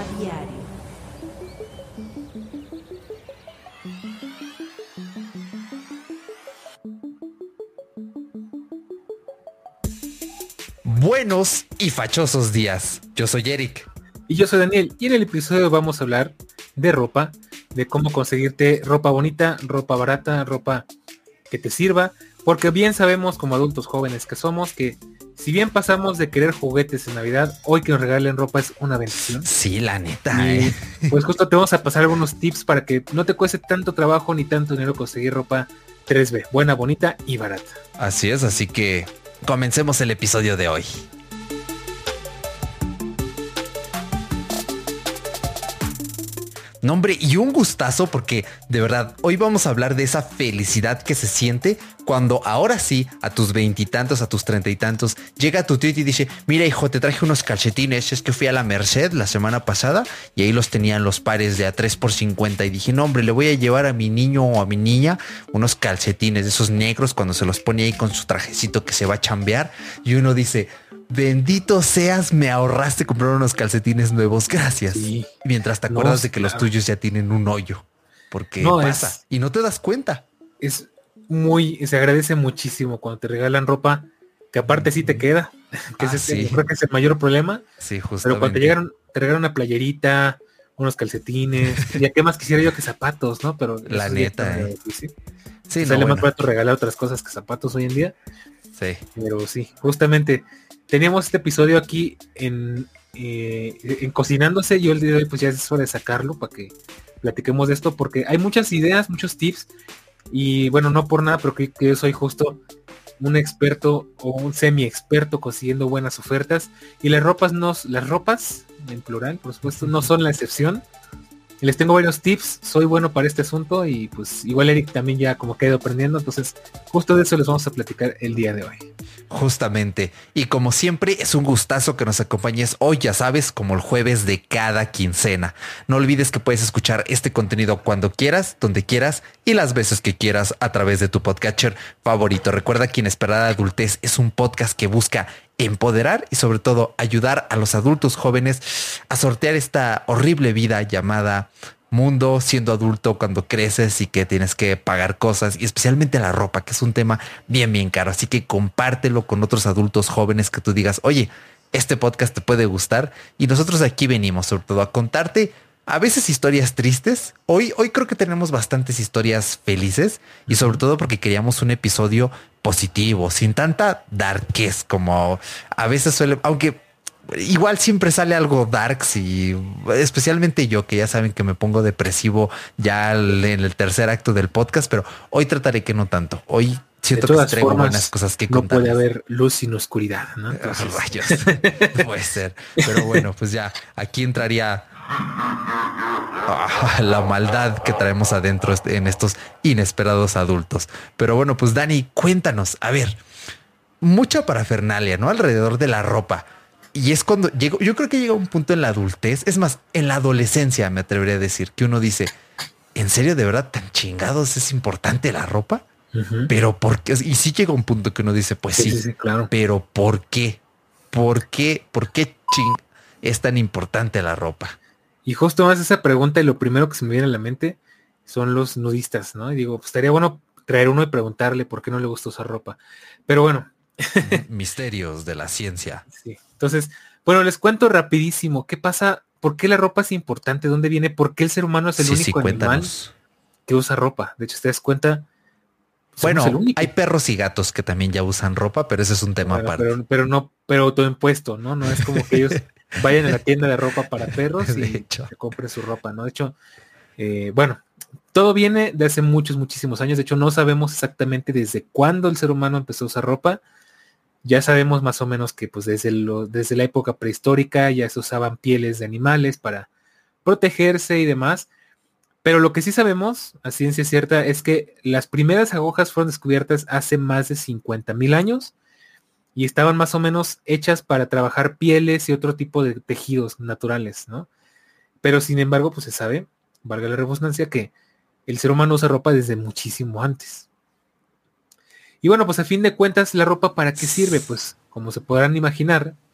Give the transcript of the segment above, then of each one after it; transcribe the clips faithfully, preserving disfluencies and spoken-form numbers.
Diario. Buenos y fachosos días. Yo soy Eric. Y yo soy Daniel. Y en el episodio vamos a hablar de ropa, de cómo conseguirte ropa bonita, ropa barata, ropa que te sirva. Porque bien sabemos como adultos jóvenes que somos que si bien pasamos de querer juguetes en Navidad, hoy que nos regalen ropa es una bendición. Sí, la neta, y, eh. Pues justo te vamos a pasar algunos tips para que no te cueste tanto trabajo ni tanto dinero conseguir ropa tres B, buena, bonita y barata. Así es, así que comencemos el episodio de hoy. No, hombre, y un gustazo porque de verdad hoy vamos a hablar de esa felicidad que se siente cuando ahora sí a tus veintitantos, a tus treinta y tantos llega tu tío y te dice: mira, hijo, te traje unos calcetines, es que fui a la Merced la semana pasada y ahí los tenían los pares de a tres por cincuenta y dije: no, hombre, le voy a llevar a mi niño o a mi niña unos calcetines de esos negros cuando se los pone ahí con su trajecito que se va a chambear. Y uno dice: bendito seas, me ahorraste comprar unos calcetines nuevos, gracias. Sí. Mientras te acuerdas no, de que claro. los tuyos ya tienen un hoyo, porque no, pasa es, y no te das cuenta. Es muy, se agradece muchísimo cuando te regalan ropa que aparte sí te queda, que ah, es sí. creo que es el mayor problema. Sí, justamente. Pero cuando te llegaron, te regalan una playerita, unos calcetines, ya qué más quisiera yo que zapatos, ¿no? Pero la neta, eh. sí. Sí, sale no, más bueno. barato regalar otras cosas que zapatos hoy en día. Sí. Pero sí, justamente teníamos este episodio aquí en, eh, en Cocinándose y el día de hoy pues ya es hora de sacarlo para que platiquemos de esto porque hay muchas ideas, muchos tips y bueno, no por nada, pero que, que yo soy justo un experto o un semi experto consiguiendo buenas ofertas y las ropas no, las ropas en plural por supuesto no son la excepción. Y les tengo varios tips, soy bueno para este asunto y pues igual Eric también ya como que ha ido aprendiendo, entonces justo de eso les vamos a platicar el día de hoy. Justamente, y como siempre es un gustazo que nos acompañes hoy, ya sabes, como el jueves de cada quincena. No olvides que puedes escuchar este contenido cuando quieras, donde quieras y las veces que quieras a través de tu podcatcher favorito. Recuerda que Inesperada Adultez es un podcast que busca empoderar y sobre todo ayudar a los adultos jóvenes a sortear esta horrible vida llamada mundo, siendo adulto cuando creces y que tienes que pagar cosas y especialmente la ropa, que es un tema bien bien caro. Así que compártelo con otros adultos jóvenes que tú digas: oye, este podcast te puede gustar. Y nosotros aquí venimos sobre todo a contarte a veces historias tristes. Hoy, hoy creo que tenemos bastantes historias felices y sobre todo porque queríamos un episodio positivo, sin tanta darkez como a veces suele, aunque igual siempre sale algo darks y especialmente yo, que ya saben que me pongo depresivo ya en el tercer acto del podcast, pero hoy trataré que no tanto. Hoy siento que traigo buenas cosas que contar. No puede haber luz sin oscuridad, ¿no? Entonces... Rayos, no puede ser. Pero bueno, pues ya aquí entraría ah, la maldad que traemos adentro en estos inesperados adultos. Pero bueno, pues Dani, cuéntanos, a ver, mucha parafernalia, ¿no? Alrededor de la ropa. Y es cuando llego, yo creo que llega un punto en la adultez, es más, en la adolescencia me atrevería a decir, que uno dice: ¿en serio de verdad tan chingados es importante la ropa? Uh-huh. Pero ¿por qué? Y sí llega un punto que uno dice: pues sí, sí, sí, sí, claro. Pero ¿por qué? ¿Por qué? ¿Por qué ching es tan importante la ropa? Y justo más esa pregunta y lo primero que se me viene a la mente son los nudistas, ¿no? Y digo, pues estaría bueno traer uno y preguntarle por qué no le gusta usar ropa. Pero bueno. Misterios de la ciencia. Sí. Entonces, bueno, les cuento rapidísimo qué pasa, por qué la ropa es importante, dónde viene, por qué el ser humano es el sí, único sí, animal que usa ropa. De hecho, te das cuenta. Bueno, hay perros y gatos que también ya usan ropa, pero ese es un tema bueno, aparte. Pero, pero no, pero autoimpuesto, ¿no? No es como que ellos vayan a la tienda de ropa para perros y hecho. se compren su ropa, ¿no? De hecho, eh, bueno, todo viene de hace muchos, muchísimos años. De hecho, no sabemos exactamente desde cuándo el ser humano empezó a usar ropa. Ya sabemos más o menos que pues desde, lo, desde la época prehistórica ya se usaban pieles de animales para protegerse y demás. Pero lo que sí sabemos, a ciencia cierta, es que las primeras agujas fueron descubiertas hace más de cincuenta mil años y estaban más o menos hechas para trabajar pieles y otro tipo de tejidos naturales, ¿no? Pero sin embargo, pues se sabe, valga la redundancia, que el ser humano usa ropa desde muchísimo antes. Y bueno, pues a fin de cuentas, ¿la ropa para qué sirve? Pues como se podrán imaginar,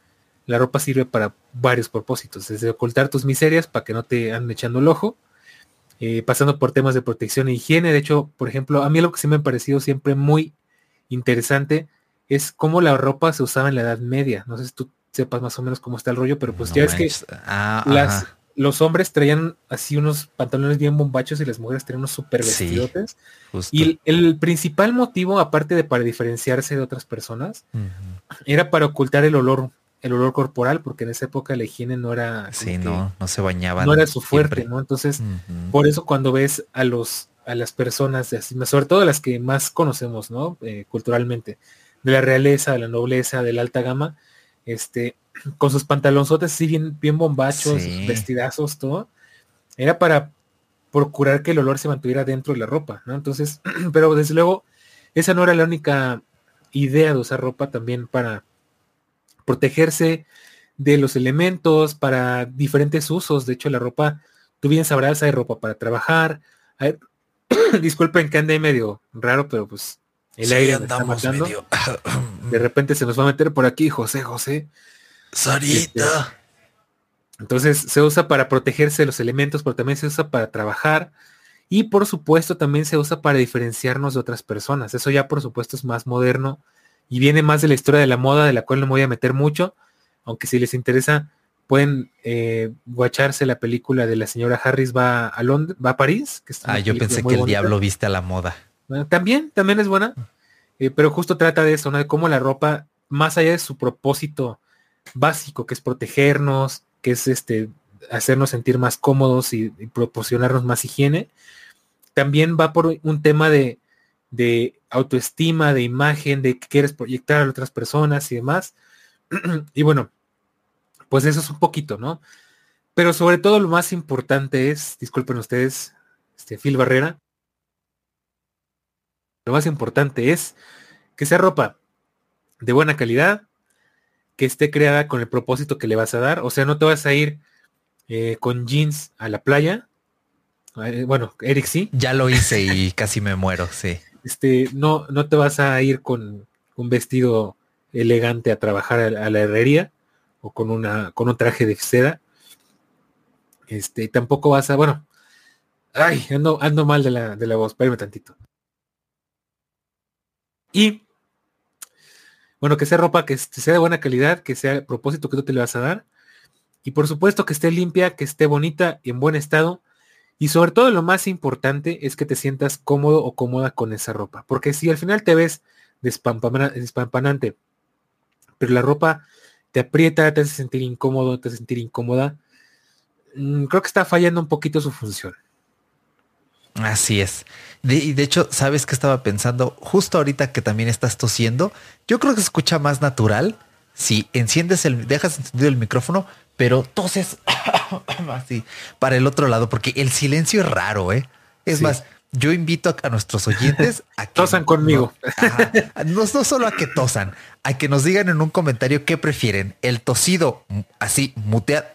la ropa sirve para varios propósitos, desde ocultar tus miserias para que no te anden echando el ojo, eh, pasando por temas de protección e higiene. De hecho, por ejemplo, a mí lo que sí me ha parecido siempre muy interesante es cómo la ropa se usaba en la Edad Media. No sé si tú sepas más o menos cómo está el rollo, pero pues No ya es que manches. Ah, las, ajá. los hombres traían así unos pantalones bien bombachos y las mujeres traían unos super Sí, vestidotes. Y justo. el, el principal motivo, aparte de para diferenciarse de otras personas, Ujú. era para ocultar el olor, el olor corporal, porque en esa época la higiene no era como Sí, que no, no se no bañaban era su fuerte, siempre. ¿no? Entonces, Ujú. por eso cuando ves a los a las personas, de así, sobre todo las que más conocemos, ¿no? Eh, culturalmente, de la realeza, de la nobleza, de la alta gama, este, con sus pantalonzotes así bien, bien bombachos, sus Sí, vestidazos, todo, era para procurar que el olor se mantuviera dentro de la ropa, ¿no? Entonces, pero desde luego, esa no era la única idea de usar ropa, también para protegerse de los elementos, para diferentes usos. De hecho, la ropa, tú bien sabrás, hay ropa para trabajar. Hay- disculpen que ande medio raro, pero pues el sí, aire me está andamos matando. medio. De repente se nos va a meter por aquí José José. Este, Sarita. entonces se usa para protegerse de los elementos, pero también se usa para trabajar. Y por supuesto también se usa para diferenciarnos de otras personas. Eso ya por supuesto es más moderno y viene más de la historia de la moda, de la cual no me voy a meter mucho, aunque si les interesa pueden eh, guacharse la película de la señora Harris va a Londres, va a París, que es Ah, una yo película pensé muy que el bonita. diablo viste a la moda. Bueno, también, también es buena, eh, pero justo trata de eso, ¿no? De cómo la ropa, más allá de su propósito básico, que es protegernos, que es este hacernos sentir más cómodos y, y proporcionarnos más higiene, también va por un tema de, de autoestima, de imagen, de que quieres proyectar a otras personas y demás. Y bueno, pues eso es un poquito, ¿no? Pero sobre todo lo más importante es, disculpen ustedes, este Phil Barrera, lo más importante es que sea ropa de buena calidad, que esté creada con el propósito que le vas a dar. O sea, no te vas a ir eh, con jeans a la playa. Eh, bueno, Eric sí. Ya lo hice y casi me muero, sí. Este, no, no te vas a ir con un vestido elegante a trabajar a, a la herrería o con una, con un traje de seda. Este, tampoco vas a, bueno, ay, ando, ando mal de la, de la voz, espérame tantito. Y bueno, que sea ropa que sea de buena calidad, que sea el propósito que tú te le vas a dar. Y por supuesto que esté limpia, que esté bonita y en buen estado. Y sobre todo lo más importante es que te sientas cómodo o cómoda con esa ropa. Porque si al final te ves despampanante, pero la ropa te aprieta, te hace sentir incómodo, te hace sentir incómoda, mmm, creo que está fallando un poquito su función. Así es. De, y de hecho, ¿sabes qué estaba pensando? Justo ahorita que también estás tosiendo, yo creo que se escucha más natural si enciendes el, dejas encendido el micrófono, pero toses así para el otro lado, porque el silencio es raro, ¿eh? Es Sí. más, yo invito a, a nuestros oyentes a que Tosan no, conmigo. ajá, no, no solo a que tosan, a que nos digan en un comentario qué prefieren, el tosido mm, así muteado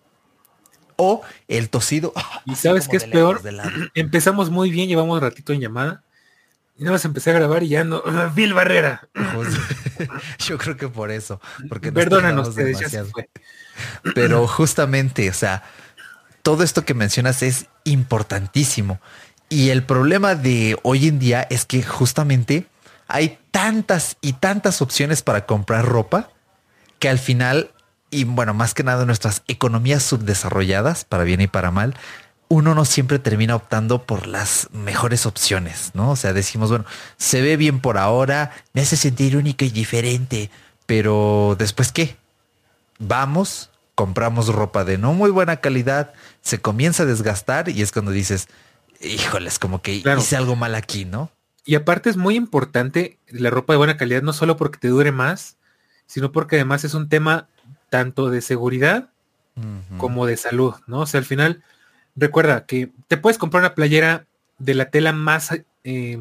o el tosido Y así sabes como qué es de lejos, peor, de lado. empezamos muy bien, llevamos un ratito en llamada. Y nada más empecé a grabar y ya no. Bill Barrera. Justo. Yo creo que por eso, porque nos Perdonan tardamos ustedes, ya se demasiado. fue. Pero justamente, o sea, todo esto que mencionas es importantísimo. Y el problema de hoy en día es que justamente hay tantas y tantas opciones para comprar ropa que al final, y bueno, más que nada nuestras economías subdesarrolladas, para bien y para mal, uno no siempre termina optando por las mejores opciones, ¿no? O sea, decimos, bueno, se ve bien por ahora, me hace sentir único y diferente, pero después, ¿qué? Vamos, compramos ropa de no muy buena calidad, se comienza a desgastar y es cuando dices, híjoles, como que Claro. hice algo mal aquí, ¿no? Y aparte es muy importante la ropa de buena calidad, no solo porque te dure más, sino porque además es un tema tanto de seguridad Ujú. como de salud, ¿no? O sea, al final, recuerda que te puedes comprar una playera de la tela más, eh,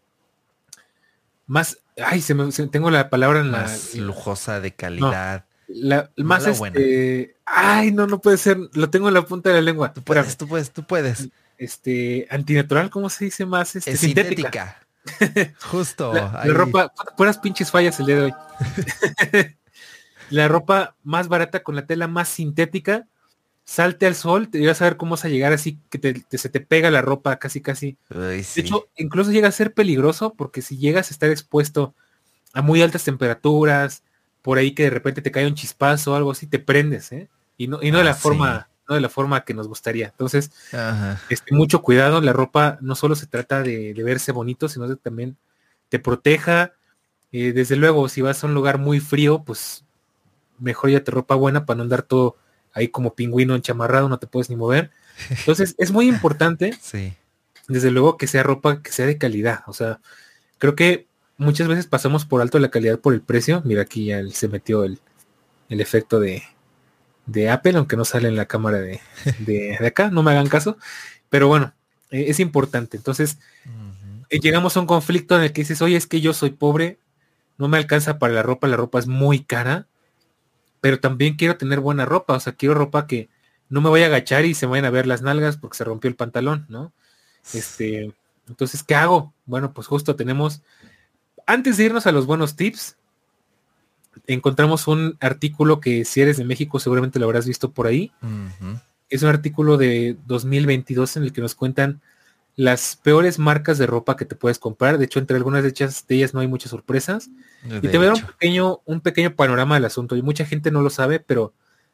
más, ay, se me, se- tengo la palabra en la, Más lujosa, de no, calidad, la, más mala o buena. este, ay, no, no puede ser, lo tengo en la punta de la lengua, Tú espérame, puedes, tú puedes, tú puedes. este, antinatural, ¿cómo se dice más? Este, Es sintética. sintética. Justo La, la ahí. ropa, puras pinches fallas el día de hoy. la ropa más barata con la tela más sintética, salte al sol, te vas a ver cómo vas a llegar así, que te, te- se te pega la ropa casi casi. Ay, De sí. hecho, incluso llega a ser peligroso porque si llegas a estar expuesto a muy altas temperaturas, por ahí que de repente te cae un chispazo o algo así, te prendes, ¿eh? Y no, y no de Ah, la sí. forma, no de la forma que nos gustaría. Entonces, Ajá. este, mucho cuidado, la ropa no solo se trata de, de verse bonito, sino de también te proteja. Eh, desde luego, si vas a un lugar muy frío, pues mejor ya te ropa buena para no andar todo ahí como pingüino enchamarrado, no te puedes ni mover. Entonces, es muy importante, Sí. desde luego, que sea ropa que sea de calidad. O sea, creo que muchas veces pasamos por alto la calidad por el precio. Mira, aquí ya se metió el, el efecto de, de Apple, aunque no sale en la cámara de, de, de acá, no me hagan caso. Pero bueno, eh, es importante. Entonces, Ujú. eh, llegamos a un conflicto en el que dices, oye, es que yo soy pobre, no me alcanza para la ropa, la ropa es muy cara, pero también quiero tener buena ropa, o sea, quiero ropa que no me vaya a agachar y se me vayan a ver las nalgas porque se rompió el pantalón, ¿no? Este, entonces, ¿qué hago? Bueno, pues justo tenemos, antes de irnos a los buenos tips, encontramos un artículo que si eres de México seguramente lo habrás visto por ahí. Ujú. Es un artículo de dos mil veintidós en el que nos cuentan las peores marcas de ropa que te puedes comprar. De hecho, entre algunas de ellas, de ellas no hay muchas sorpresas. Y te De voy a dar un hecho. pequeño, un pequeño panorama del asunto. Y mucha gente no lo sabe, pero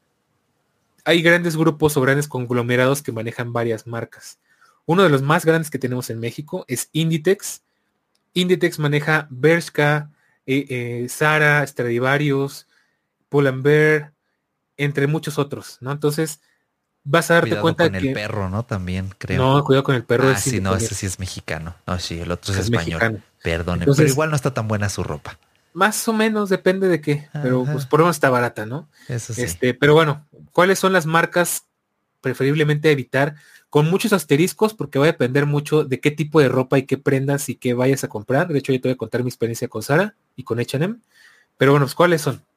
hay grandes grupos o grandes conglomerados que manejan varias marcas. Uno de los más grandes que tenemos en México es Inditex. Inditex maneja Bershka, eh, eh, Zara, Stradivarius, Pull&Bear, entre muchos otros, ¿no? Entonces, vas a darte Cuidado cuenta de con el que, perro, ¿no? También creo. no, cuidado con el perro, Ah, es sí, no, ese independiente, sí es mexicano. No, sí, el otro es es español. mexicano. Perdone, pero Entonces, igual no está tan buena su ropa. más o menos depende de qué, pero pues Ajá, por lo menos está barata, ¿no? eso sí. Este, pero bueno, ¿cuáles son las marcas preferiblemente evitar? Con muchos asteriscos, porque va a depender mucho de qué tipo de ropa y qué prendas y qué vayas a comprar. De hecho, yo te voy a contar mi experiencia con Zara y con H and M. Pero bueno, pues ¿cuáles son?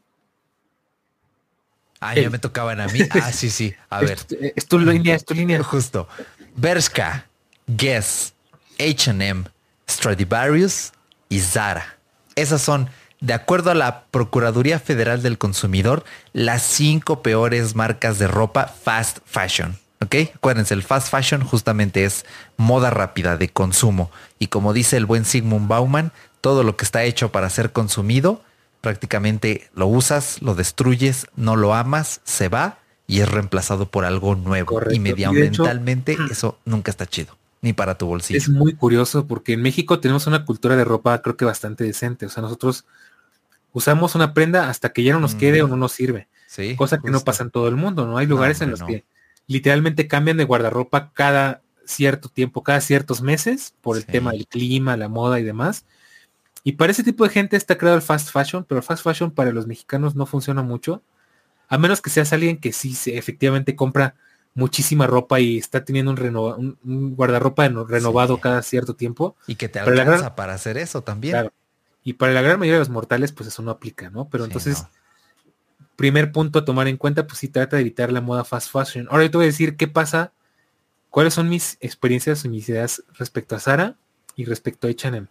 Ah, ya Eli. me tocaban a mí. Ah, sí, sí. A Es, ver, tu- es tu línea, es tu línea. justo. Bershka, Guess, H and M, Stradivarius y Zara. Esas son, de acuerdo a la Procuraduría Federal del Consumidor, las cinco peores marcas de ropa fast fashion. ¿Ok? Acuérdense, el fast fashion justamente es moda rápida de consumo. Y como dice el buen Sigmund Bauman, todo lo que está hecho para ser consumido, prácticamente lo usas, lo destruyes, no lo amas, se va y es reemplazado por algo nuevo. Y Correcto. Y de hecho, medioambientalmente eso nunca está chido, ni para tu es bolsillo. muy curioso porque en México tenemos una cultura de ropa creo que bastante decente. O sea, nosotros usamos una prenda hasta que ya no nos quede o Ujú. no nos sirve. Sí, Cosa que no justo. pasa en todo el mundo, ¿no? Hay No, lugares en hombre, los no. que literalmente cambian de guardarropa cada cierto tiempo, cada ciertos meses, por el tema Sí. del clima, la moda y demás. Y para ese tipo de gente está creado el fast fashion, pero el fast fashion para los mexicanos no funciona mucho, a menos que seas alguien que sí se, efectivamente compra muchísima ropa y está teniendo un, renova, un, un guardarropa reno- renovado Sí. cada cierto tiempo. Y que te Pero la gran, alcanza para hacer eso también. claro, y para la gran mayoría de los mortales, pues eso no aplica, ¿no? Pero Sí, entonces, no. primer punto a tomar en cuenta, pues sí trata de evitar la moda fast fashion. Ahora yo te voy a decir qué pasa, cuáles son mis experiencias y mis ideas respecto a Zara y respecto a H and M.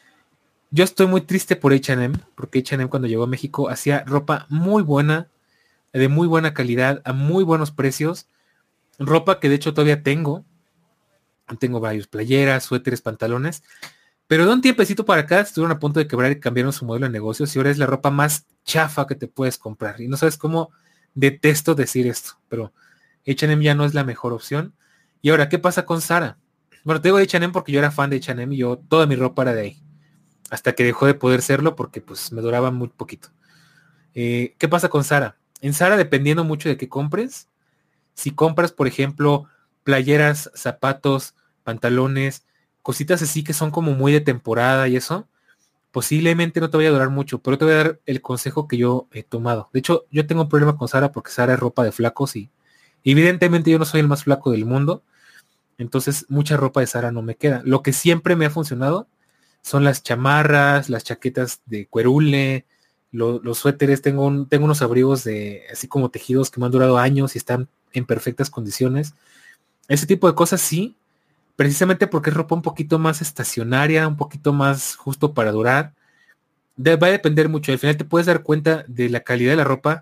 Yo estoy muy triste por H and M, porque H and M cuando llegó a México hacía ropa muy buena, de muy buena calidad, a muy buenos precios, ropa que de hecho todavía tengo, tengo varios playeras, suéteres, pantalones, pero de un tiempecito para acá estuvieron a punto de quebrar y cambiaron su modelo de negocios y ahora es la ropa más chafa que te puedes comprar. Y no sabes cómo detesto decir esto, pero H and M ya no es la mejor opción. Y ahora, ¿qué pasa con Zara? Bueno, te digo H and M porque yo era fan de H and M y yo toda mi ropa era de ahí. Hasta que dejó de poder serlo porque pues me duraba muy poquito. Eh, ¿Qué pasa con Zara? En Zara, dependiendo mucho de qué compres, si compras, por ejemplo, playeras, zapatos, pantalones, cositas así que son como muy de temporada y eso, posiblemente no te vaya a durar mucho, pero te voy a dar el consejo que yo he tomado. De hecho, yo tengo un problema con Zara porque Zara es ropa de flacos y evidentemente yo no soy el más flaco del mundo, entonces mucha ropa de Zara no me queda. Lo que siempre me ha funcionado son las chamarras, las chaquetas de cuerule, lo- los suéteres, tengo, un, tengo unos abrigos de así como tejidos que me han durado años y están en perfectas condiciones. Ese tipo de cosas sí, precisamente porque es ropa un poquito más estacionaria, un poquito más justo para durar. de, va a depender mucho. Al final te puedes dar cuenta de la calidad de la ropa,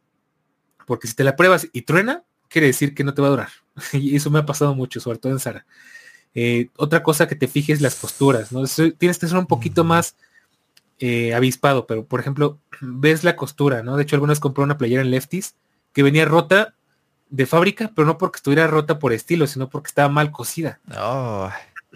porque si te la pruebas y truena, quiere decir que no te va a durar. Y eso me ha pasado mucho, sobre todo en Zara. Eh, otra cosa que te fijes, las costuras, ¿no? Eso, tienes que ser un poquito más eh, avispado, pero por ejemplo, ves la costura, ¿no? De hecho, algunas compré una playera en Lefties que venía rota de fábrica, pero no porque estuviera rota por estilo, sino porque estaba mal cosida. Oh,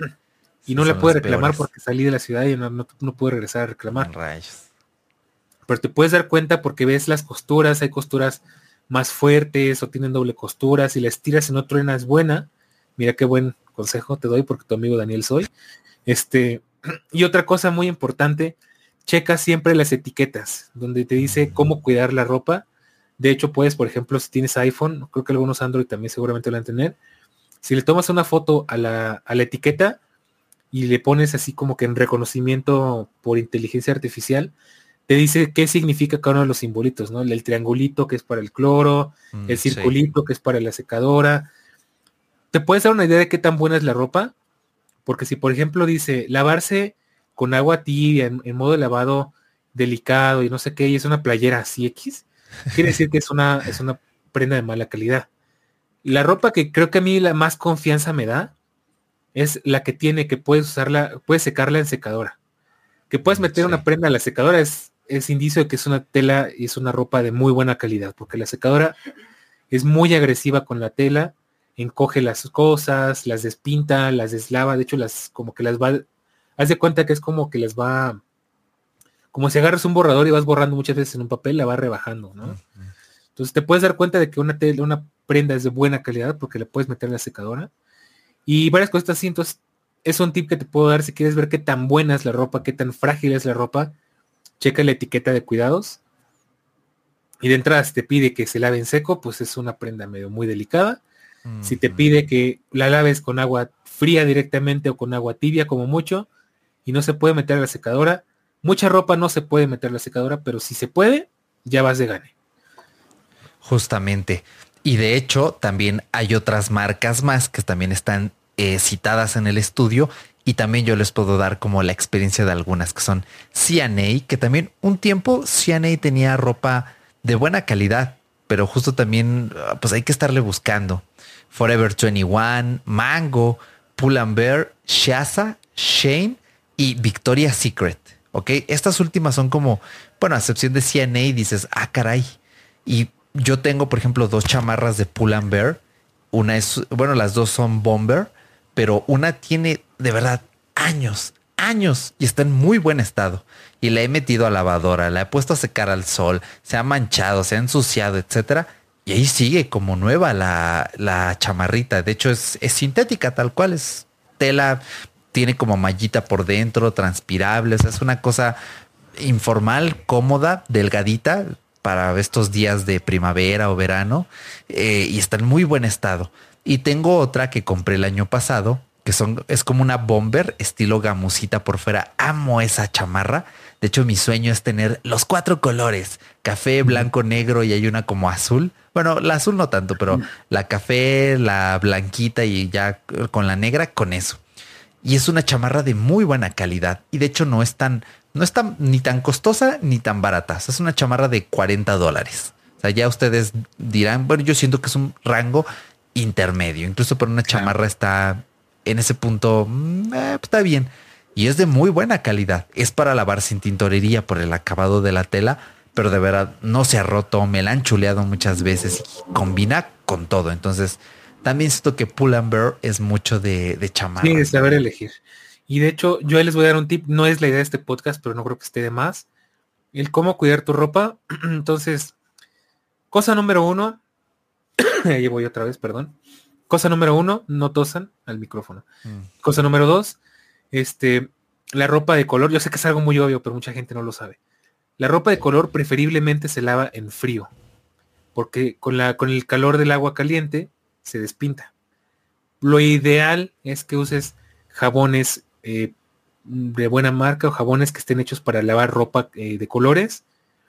y no la pude reclamar peores. Porque salí de la ciudad y no, no, no pude regresar a reclamar. Rayos. Pero te puedes dar cuenta porque ves las costuras, hay costuras más fuertes o tienen doble costura, si la estiras y no truena es buena. Mira qué buen consejo te doy porque tu amigo Daniel soy. Este, y otra cosa muy importante, checa siempre las etiquetas, donde te dice cómo cuidar la ropa. De hecho, puedes, por ejemplo, si tienes iPhone, creo que algunos Android también seguramente lo van a tener, si le tomas una foto a la, a la etiqueta y le pones así como que en reconocimiento por inteligencia artificial, te dice qué significa cada uno de los simbolitos, ¿no? El triangulito que es para el cloro, mm, el circulito sí. que es para la secadora. Te puedes dar una idea de qué tan buena es la ropa, porque si por ejemplo dice lavarse con agua tibia en, en modo de lavado delicado y no sé qué, y es una playera así X, quiere decir que es una, es una prenda de mala calidad. La ropa que creo que a mí la más confianza me da es la que tiene que puedes usarla, puedes secarla en secadora. Que puedes meter sí. una prenda a la secadora es, es indicio de que es una tela y es una ropa de muy buena calidad, porque la secadora es muy agresiva con la tela, encoge las cosas, las despinta, las deslava, de hecho las como que las va, haz de cuenta que es como que las va, como si agarras un borrador y vas borrando muchas veces en un papel, la va rebajando, ¿no? Uh-huh. Entonces te puedes dar cuenta de que una tela, una prenda es de buena calidad porque la puedes meter en la secadora y varias cosas así. Entonces es un tip que te puedo dar si quieres ver qué tan buena es la ropa, qué tan frágil es la ropa. Checa la etiqueta de cuidados. Y de entrada, si te pide que se lave en seco, pues es una prenda medio muy delicada. Mm-hmm. Si te pide que la laves con agua fría directamente o con agua tibia como mucho, y no se puede meter a la secadora, mucha ropa no se puede meter a la secadora, pero si se puede, ya vas de gane. Justamente. Y de hecho, también hay otras marcas más que también están Eh, citadas en el estudio y también yo les puedo dar como la experiencia de algunas que son C and A, que también un tiempo C and A tenía ropa de buena calidad, pero justo también pues hay que estarle buscando. Forever veintiuno, Mango, Pull and Bear, Shaza, Shane y Victoria's Secret. Ok, estas últimas son como, bueno, a excepción de C and A dices, ah caray. Y yo tengo por ejemplo dos chamarras de Pull and Bear. Una es, bueno, las dos son Bomber, pero una tiene de verdad años, años y está en muy buen estado. Y la he metido a lavadora, la he puesto a secar al sol, se ha manchado, se ha ensuciado, etcétera. Y ahí sigue como nueva la, la chamarrita. De hecho, es, es sintética, tal cual. Es tela, tiene como mallita por dentro, transpirable. O sea, es una cosa informal, cómoda, delgadita para estos días de primavera o verano. Eh, y está en muy buen estado. Y tengo otra que compré el año pasado, que son, es como una bomber estilo gamusita por fuera. Amo esa chamarra. De hecho, mi sueño es tener los cuatro colores. Café, blanco, negro y hay una como azul. Bueno, la azul no tanto, pero la café, la blanquita y ya con la negra, con eso. Y es una chamarra de muy buena calidad. Y de hecho no es tan, no es tan, ni tan costosa ni tan barata. O sea, es una chamarra de cuarenta dólares. O sea, ya ustedes dirán, bueno, yo siento que es un rango intermedio. Incluso para una chamarra está en ese punto, eh, está bien. Y es de muy buena calidad. Es para lavar sin tintorería por el acabado de la tela, pero de verdad no se ha roto. Me la han chuleado muchas veces y combina con todo. Entonces también siento que Pull and Bear es mucho de, de chamarra. Sí, de saber elegir. Y de hecho yo les voy a dar un tip. No es la idea de este podcast, pero no creo que esté de más. El cómo cuidar tu ropa. Entonces, cosa número uno. Ahí voy otra vez, perdón. Cosa número uno, no tosan al micrófono. Mm. Cosa número dos, este, la ropa de color. Yo sé que es algo muy obvio, pero mucha gente no lo sabe. La ropa de color preferiblemente se lava en frío, porque con, la, con el calor del agua caliente se despinta. Lo ideal es que uses jabones eh, de buena marca o jabones que estén hechos para lavar ropa eh, de colores.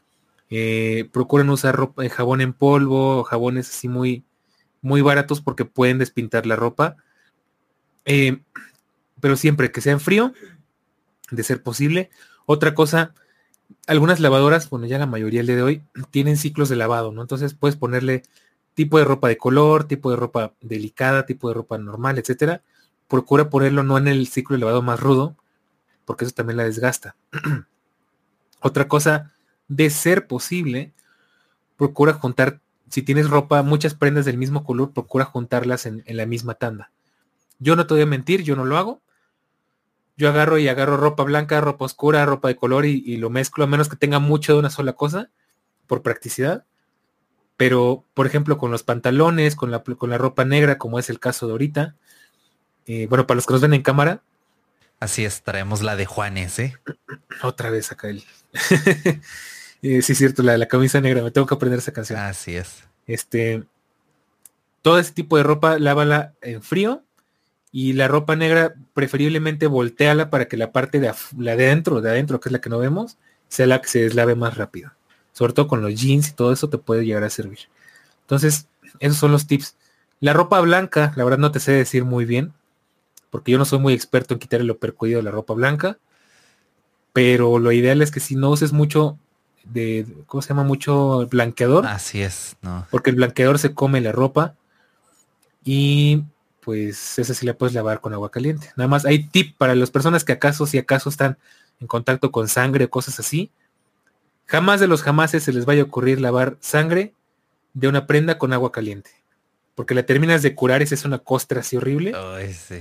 Eh, procuren usar ropa, eh, jabón en polvo, jabones así muy, muy baratos porque pueden despintar la ropa. Eh, pero siempre que sea en frío, de ser posible. Otra cosa, algunas lavadoras, bueno, ya la mayoría el día de hoy, tienen ciclos de lavado, ¿no? Entonces puedes ponerle tipo de ropa de color, tipo de ropa delicada, tipo de ropa normal, etcétera. Procura ponerlo no en el ciclo de lavado más rudo, porque eso también la desgasta. Otra cosa, de ser posible, procura juntar, si tienes ropa, muchas prendas del mismo color, procura juntarlas en, en la misma tanda. Yo no te voy a mentir, yo no lo hago. Yo agarro y agarro ropa blanca, ropa oscura, ropa de color y, y lo mezclo, a menos que tenga mucho de una sola cosa, por practicidad. Pero, por ejemplo, con los pantalones, con la, con la ropa negra, como es el caso de ahorita, eh, bueno, para los que nos ven en cámara. Así es, traemos la de Juanes, ¿eh? Otra vez acá el... eh, sí, es cierto, la de la camisa negra, me tengo que aprender esa canción. Así es. Este, todo ese tipo de ropa, lávala en frío. Y la ropa negra, preferiblemente volteala para que la parte de la de adentro, de adentro, que es la que no vemos, sea la que se deslave más rápido. Sobre todo con los jeans y todo eso te puede llegar a servir. Entonces, esos son los tips. La ropa blanca, la verdad no te sé decir muy bien, porque yo no soy muy experto en quitar lo percudido de la ropa blanca. Pero lo ideal es que si no uses mucho de, ¿cómo se llama? Mucho blanqueador. Así es, no. Porque el blanqueador se come la ropa. Y pues esa sí la puedes lavar con agua caliente. Nada más hay tip para las personas que acaso, si acaso están en contacto con sangre o cosas así. Jamás de los jamases se les vaya a ocurrir lavar sangre de una prenda con agua caliente. Porque la terminas de curar y es una costra así horrible. Ay, sí.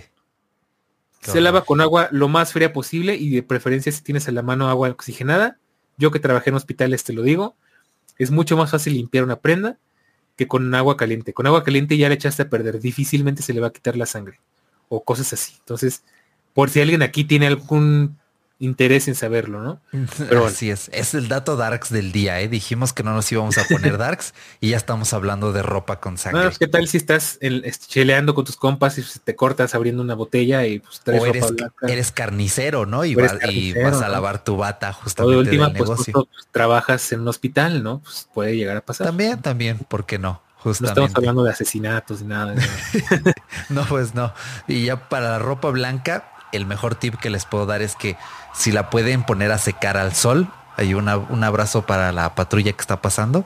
Se horror. Lava con agua lo más fría posible y de preferencia si tienes a la mano agua oxigenada. Yo que trabajé en hospitales te lo digo. Es mucho más fácil limpiar una prenda que con agua caliente. Con agua caliente ya le echaste a perder. Difícilmente se le va a quitar la sangre. O cosas así. Entonces, por si alguien aquí tiene algún interés en saberlo, ¿no? Pero bueno. Así es. Es el dato darks del día, ¿eh? Dijimos que no nos íbamos a poner darks y ya estamos hablando de ropa con sangre. No, ¿qué tal si estás el, cheleando con tus compas y te cortas abriendo una botella y pues traes o eres, ropa blanca? Eres carnicero, ¿no? Y, va, carnicero, y vas a lavar tu bata justamente o de última, del pues, negocio. Justo, pues, trabajas en un hospital, ¿no? Pues puede llegar a pasar. También, también, ¿por qué no? Justamente. No estamos hablando de asesinatos ni nada. De nada. No, pues no. Y ya para la ropa blanca, el mejor tip que les puedo dar es que si la pueden poner a secar al sol, hay una, un abrazo para la patrulla que está pasando.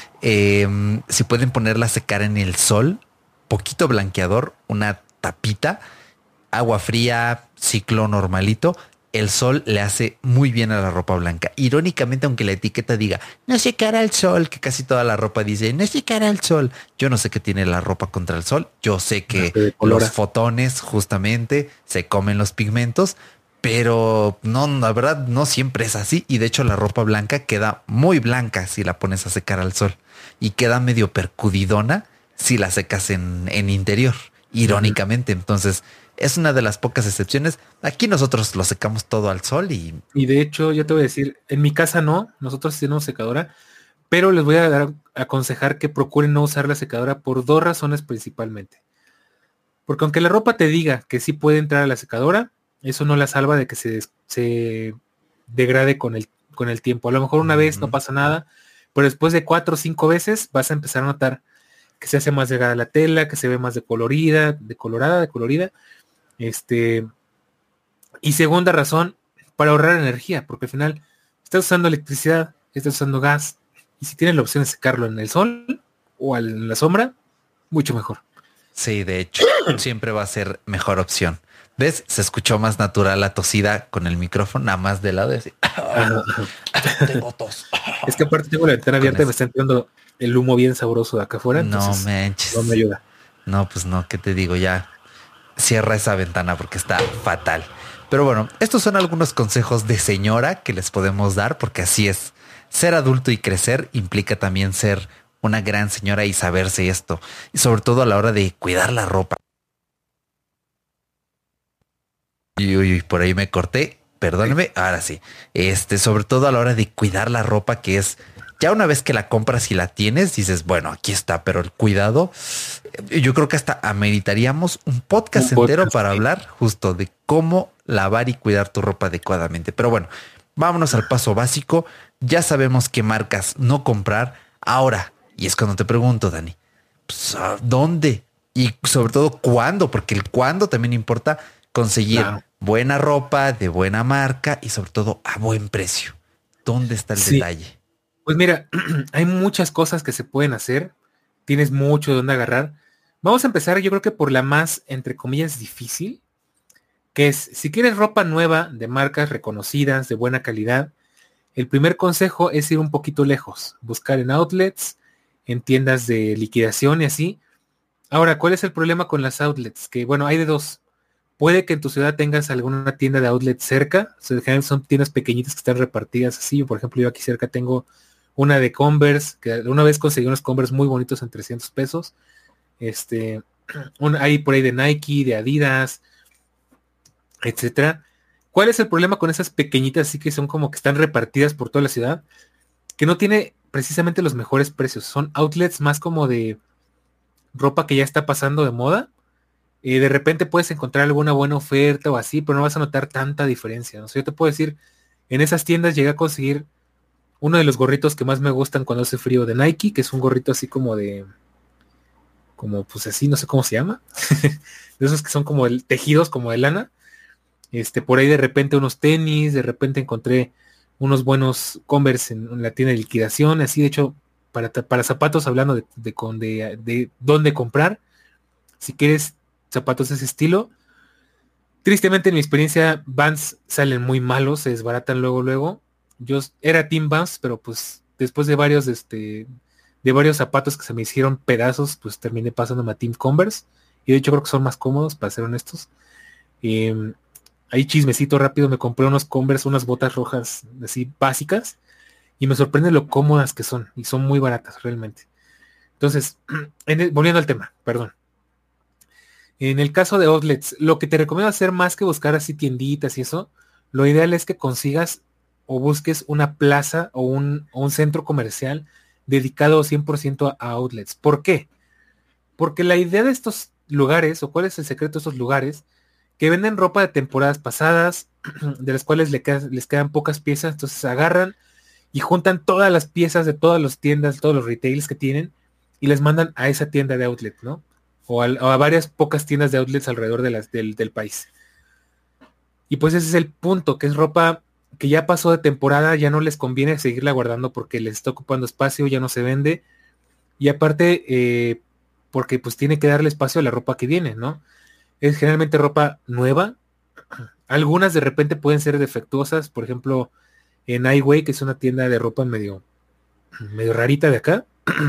Eh, si pueden ponerla a secar en el sol, poquito blanqueador, una tapita, agua fría, ciclo normalito. El sol le hace muy bien a la ropa blanca. Irónicamente, aunque la etiqueta diga no secar al sol, que casi toda la ropa dice no secar al sol. Yo no sé qué tiene la ropa contra el sol. Yo sé que los fotones justamente se comen los pigmentos, pero no, la verdad no siempre es así. Y de hecho la ropa blanca queda muy blanca si la pones a secar al sol y queda medio percudidona si la secas en, en interior. Irónicamente, uh-huh. Entonces es una de las pocas excepciones. Aquí nosotros lo secamos todo al sol y... Y de hecho, yo te voy a decir, en mi casa no, nosotros tenemos secadora, pero les voy a dar a aconsejar que procuren no usar la secadora por dos razones principalmente. Porque aunque la ropa te diga que sí puede entrar a la secadora, eso no la salva de que se, se degrade con el, con el tiempo. A lo mejor una uh-huh. vez no pasa nada, pero después de cuatro o cinco veces vas a empezar a notar que se hace más delgada la tela, que se ve más decolorida, decolorada, decolorida. Este, y segunda razón, para ahorrar energía, porque al final estás usando electricidad, estás usando gas, y si tienes la opción de secarlo en el sol o en la sombra, mucho mejor. Sí, de hecho, siempre va a ser mejor opción. ¿Ves? Se escuchó más natural la tosida con el micrófono, nada más de lado y así. Tengo tos. Es que aparte tengo la ventana abierta y me está entrando el humo bien sabroso de acá afuera. No manches. No me ayuda. No, pues no, ¿qué te digo? Ya cierra esa ventana porque está fatal. Pero bueno, estos son algunos consejos de señora que les podemos dar porque así es. Ser adulto y crecer implica también ser una gran señora y saberse esto. Y sobre todo a la hora de cuidar la ropa. Uy, uy, uy, por ahí me corté. Perdóneme. Ahora sí. Este, sobre todo a la hora de cuidar la ropa, que es ya una vez que la compras y la tienes, dices, bueno, aquí está, pero el cuidado, yo creo que hasta ameritaríamos un podcast un entero podcast, para sí. hablar justo de cómo lavar y cuidar tu ropa adecuadamente. Pero bueno, vámonos al paso básico. Ya sabemos qué marcas no comprar. Ahora, y es cuando te pregunto, Dani, pues, ¿dónde? Y sobre todo, ¿cuándo? Porque el cuándo también importa conseguir claro. buena ropa de buena marca y sobre todo a buen precio. ¿Dónde está el Sí. detalle? Pues mira, hay muchas cosas que se pueden hacer. Tienes mucho de dónde agarrar. Vamos a empezar, yo creo que por la más, entre comillas, difícil, que es, si quieres ropa nueva, de marcas reconocidas, de buena calidad, el primer consejo es ir un poquito lejos, buscar en outlets, en tiendas de liquidación y así. Ahora, ¿cuál es el problema con las outlets? Que bueno, hay de dos. Puede que en tu ciudad tengas alguna tienda de outlet cerca. O sea, generalmente son tiendas pequeñitas que están repartidas así. Por ejemplo, yo aquí cerca tengo una de Converse, que una vez conseguí unos Converse muy bonitos en trescientos pesos. Este, un, hay por ahí de Nike, de Adidas, etcétera. ¿Cuál es el problema con esas pequeñitas así que son como que están repartidas por toda la ciudad? Que no tiene precisamente los mejores precios. Son outlets más como de ropa que ya está pasando de moda. Eh, de repente puedes encontrar alguna buena oferta o así, pero no vas a notar tanta diferencia, ¿no? O sea, yo te puedo decir, en esas tiendas llegué a conseguir uno de los gorritos que más me gustan cuando hace frío de Nike, que es un gorrito así como de, como pues así, no sé cómo se llama, de esos que son como el, tejidos como de lana. Este, por ahí de repente unos tenis, de repente encontré unos buenos Converse en, en la tienda de liquidación, así de hecho, para, para zapatos, hablando de, de, de, de dónde comprar, si quieres zapatos de ese estilo. Tristemente en mi experiencia Vans salen muy malos, se desbaratan luego luego. Yo era Team Vans, pero pues después de varios este, de varios zapatos que se me hicieron pedazos, pues terminé pasándome a Team Converse. Y de hecho creo que son más cómodos, para ser honestos. Eh, ahí chismecito rápido, me compré unos Converse, unas botas rojas así básicas. Y me sorprende lo cómodas que son. Y son muy baratas realmente. Entonces, en el, volviendo al tema, perdón. En el caso de outlets, lo que te recomiendo hacer más que buscar así tienditas y eso, lo ideal es que consigas o busques una plaza o un, o un centro comercial dedicado cien por ciento a, a outlets. ¿Por qué? Porque la idea de estos lugares, o cuál es el secreto de estos lugares, que venden ropa de temporadas pasadas, de las cuales les quedan, les quedan pocas piezas, entonces agarran y juntan todas las piezas de todas las tiendas, todos los retails que tienen, y les mandan a esa tienda de outlet, ¿no? O a, o a varias pocas tiendas de outlets alrededor de las, del, del país. Y pues ese es el punto, que es ropa que ya pasó de temporada, ya no les conviene seguirla guardando porque les está ocupando espacio, ya no se vende. Y aparte, eh, porque pues tiene que darle espacio a la ropa que viene, ¿no? Es generalmente ropa nueva. Algunas de repente pueden ser defectuosas, por ejemplo, en iWay, que es una tienda de ropa medio, medio rarita de acá.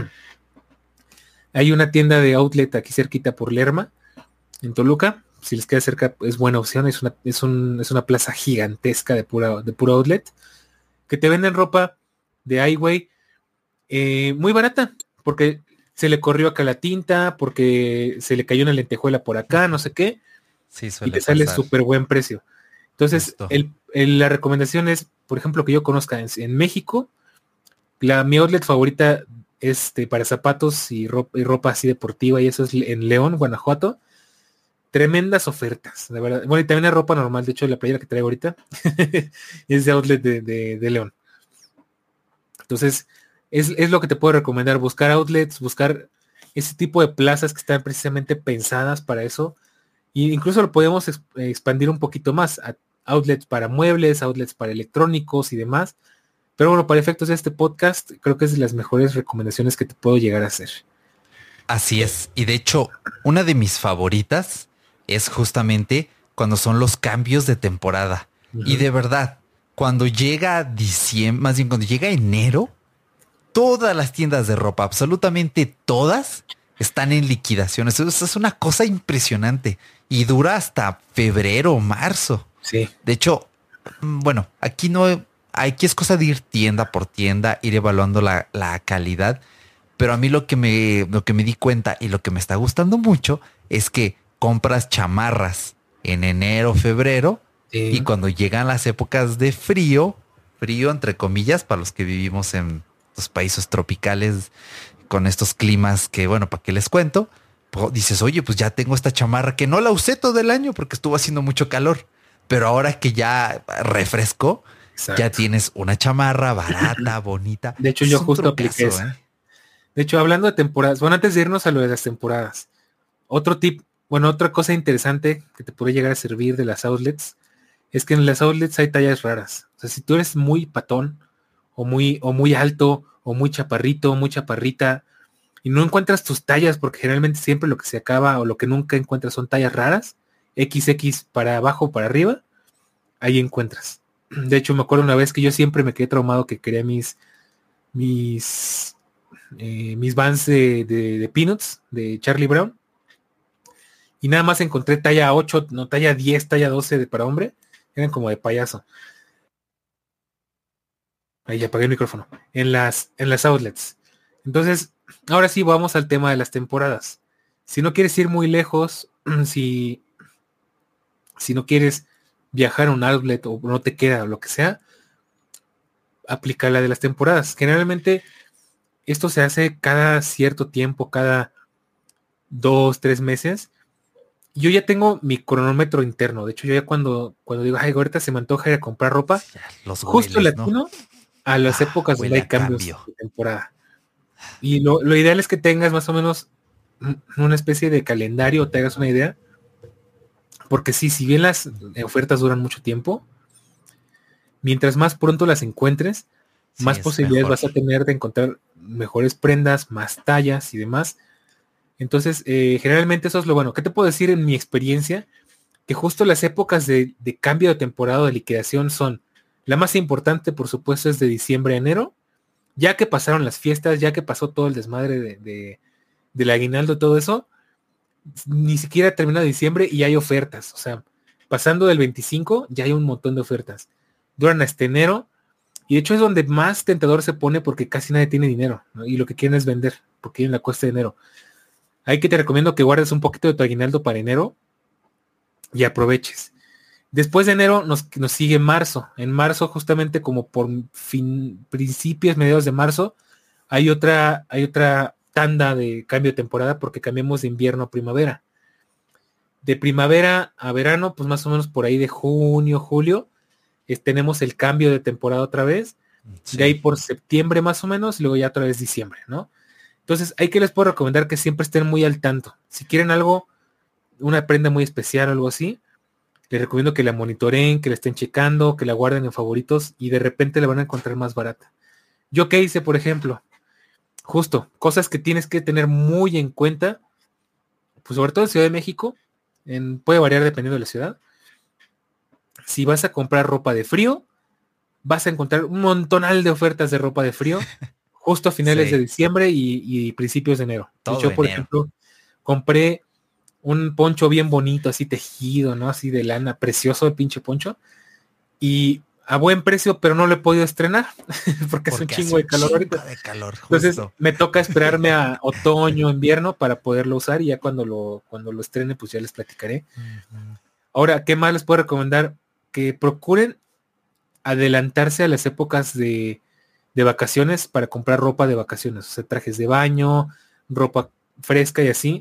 Hay una tienda de outlet aquí cerquita por Lerma, en Toluca. Si les queda cerca, es buena opción. Es una, es un, es una plaza gigantesca de pura, de puro outlet. Que te venden ropa de iWay eh, muy barata. Porque se le corrió acá la tinta, porque se le cayó una lentejuela por acá, no sé qué. Sí, Y te sale súper buen precio. Entonces, el, el, la recomendación es, por ejemplo, que yo conozca en, en México, la, mi outlet favorita este, para zapatos y ropa, y ropa así deportiva, y eso es en León, Guanajuato. Tremendas ofertas, de verdad. Bueno, y también hay ropa normal, de hecho la playera que traigo ahorita es de outlet de, de, de León. Entonces, es, es lo que te puedo recomendar, buscar outlets, buscar ese tipo de plazas que están precisamente pensadas para eso. Y incluso lo podemos expandir un poquito más a outlets para muebles, outlets para electrónicos y demás. Pero bueno, para efectos de este podcast, creo que es de las mejores recomendaciones que te puedo llegar a hacer. Así es. Y de hecho, una de mis favoritas es justamente cuando son los cambios de temporada. Uh-huh. Y de verdad, cuando llega diciembre, más bien cuando llega enero, todas las tiendas de ropa, absolutamente todas, están en liquidación. Eso es una cosa impresionante. Y dura hasta febrero o marzo. Sí. De hecho, bueno, aquí no... Aquí es cosa de ir tienda por tienda, ir evaluando la, la calidad. Pero a mí lo que me, lo que me di cuenta y lo que me está gustando mucho es que compras chamarras en enero, febrero. Sí. Y cuando llegan las épocas de frío, frío entre comillas, para los que vivimos en los países tropicales con estos climas que, bueno, ¿para qué les cuento? Pues dices, oye, pues ya tengo esta chamarra que no la usé todo el año porque estuvo haciendo mucho calor. Pero ahora que ya refrescó, exacto, ya tienes una chamarra barata, bonita. De hecho, yo justo apliqué eso. ¿eh? De hecho, hablando de temporadas, bueno, antes de irnos a lo de las temporadas, otro tip, bueno, otra cosa interesante que te puede llegar a servir de las outlets, es que en las outlets hay tallas raras. O sea, si tú eres muy patón o muy, o muy alto, o muy chaparrito, muy chaparrita, y no encuentras tus tallas, porque generalmente siempre lo que se acaba o lo que nunca encuentras son tallas raras, equis equis para abajo o para arriba, ahí encuentras. De hecho, me acuerdo una vez que yo siempre me quedé traumado que quería mis mis eh, mis Vans de, de, de Peanuts, de Charlie Brown, y nada más encontré talla ocho, no, talla diez, talla doce de para hombre, eran como de payaso. Ahí ya apagué el micrófono. En las, en las outlets. Entonces, ahora sí vamos al tema de las temporadas. Si no quieres ir muy lejos, si, si no quieres viajar a un outlet o no te queda o lo que sea, aplica la de las temporadas. Generalmente esto se hace cada cierto tiempo, cada dos, tres meses. Yo ya tengo mi cronómetro interno. De hecho, yo ya cuando, cuando digo, ay, ahorita se me antoja ir a comprar ropa, Sí, los justo hueles, latino, ¿no? a las Ah, épocas donde huele hay a cambios cambio. de temporada. Y lo, lo ideal es que tengas más o menos una especie de calendario, o te hagas una idea. Porque sí, si bien las ofertas duran mucho tiempo, mientras más pronto las encuentres, Sí, más es posibilidades mejor. vas a tener de encontrar mejores prendas, más tallas y demás. Entonces, eh, generalmente eso es lo bueno. ¿Qué te puedo decir en mi experiencia? Que justo las épocas de, de cambio de temporada o de liquidación son, la más importante, por supuesto, es de diciembre a enero, ya que pasaron las fiestas, ya que pasó todo el desmadre de, de, del aguinaldo, todo eso, ni siquiera termina diciembre y hay ofertas. O sea, pasando del veinticinco ya hay un montón de ofertas. Duran hasta enero. Y de hecho es donde más tentador se pone porque casi nadie tiene dinero, ¿no? Y lo que quieren es vender, porque quieren la cuesta de enero. Ahí que te recomiendo que guardes un poquito de tu aguinaldo para enero y aproveches. Después de enero nos, nos sigue marzo. En marzo, justamente como por fin, principios, mediados de marzo, hay otra, hay otra tanda de cambio de temporada porque cambiamos de invierno a primavera. De primavera a verano, pues más o menos por ahí de junio, julio, es, tenemos el cambio de temporada otra vez. Sí. De ahí por septiembre más o menos, y luego ya otra vez diciembre, ¿no? Entonces, hay que les puedo recomendar que siempre estén muy al tanto. Si quieren algo, una prenda muy especial o algo así, les recomiendo que la monitoreen, que la estén checando, que la guarden en favoritos y de repente la van a encontrar más barata. Yo qué hice, por ejemplo, justo, cosas que tienes que tener muy en cuenta, pues sobre todo en Ciudad de México, en, puede variar dependiendo de la ciudad. Si vas a comprar ropa de frío, vas a encontrar un montonal de ofertas de ropa de frío justo a finales Sí. de diciembre y, y principios de enero. Todo de hecho, por enero. ejemplo, compré un poncho bien bonito, así tejido, ¿no? Así de lana, precioso el pinche poncho. Y a buen precio, pero no lo he podido estrenar porque, porque es un chingo de calor ahorita. De calor, Entonces me toca esperarme a otoño, invierno para poderlo usar y ya cuando lo, cuando lo estrene, pues ya les platicaré. Uh-huh. Ahora, ¿qué más les puedo recomendar? Que procuren adelantarse a las épocas de, de vacaciones para comprar ropa de vacaciones, o sea, trajes de baño, ropa fresca y así.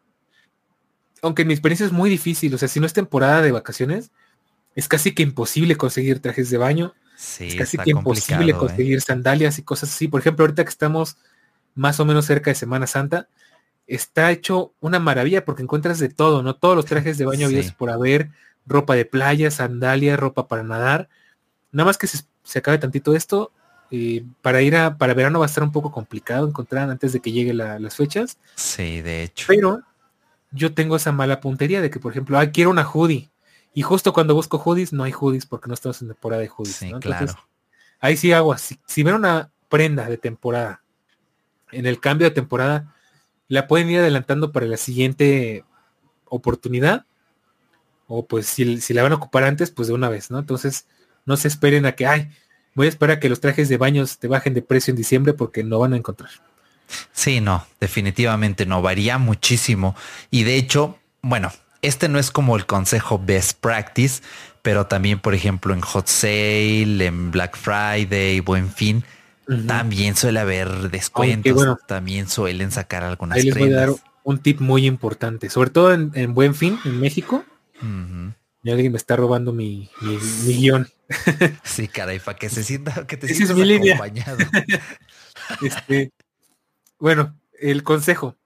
Aunque en mi experiencia es muy difícil, o sea, si no es temporada de vacaciones, es casi que imposible conseguir trajes de baño, sí, es casi que imposible conseguir eh. sandalias y cosas así. Por ejemplo, ahorita que estamos más o menos cerca de Semana Santa, está hecho una maravilla porque encuentras de todo, ¿no? Todos los trajes de baño habidos sí. por haber, ropa de playa, sandalias, ropa para nadar. Nada más que se, se acabe tantito esto, eh, para ir a, para verano va a estar un poco complicado encontrar antes de que lleguen la, las fechas. Sí, de hecho. Pero yo tengo esa mala puntería de que, por ejemplo, ah, quiero una hoodie. Y justo cuando busco hoodies, no hay hoodies porque no estamos en temporada de hoodies. Sí, ¿no? Entonces, claro. ahí sí hago así. Si ven una prenda de temporada, en el cambio de temporada, la pueden ir adelantando para la siguiente oportunidad. O pues si, si la van a ocupar antes, pues de una vez, ¿no? Entonces, no se esperen a que, ay, voy a esperar a que los trajes de baños te bajen de precio en diciembre porque no van a encontrar. Sí, no, definitivamente no, varía muchísimo. Y de hecho, bueno, este no es como el consejo best practice, pero también, por ejemplo, en Hot Sale, en Black Friday, Buen Fin, uh-huh. también suele haber descuentos. Aunque, bueno, también suelen sacar algunas ahí les prendas. Voy a dar un tip muy importante, sobre todo en, en Buen Fin, en México. Uh-huh. Y alguien me está robando mi, mi, mi guión. Sí, caray, para que se sienta, que te Esa sientas es mi acompañado. este, bueno, el consejo.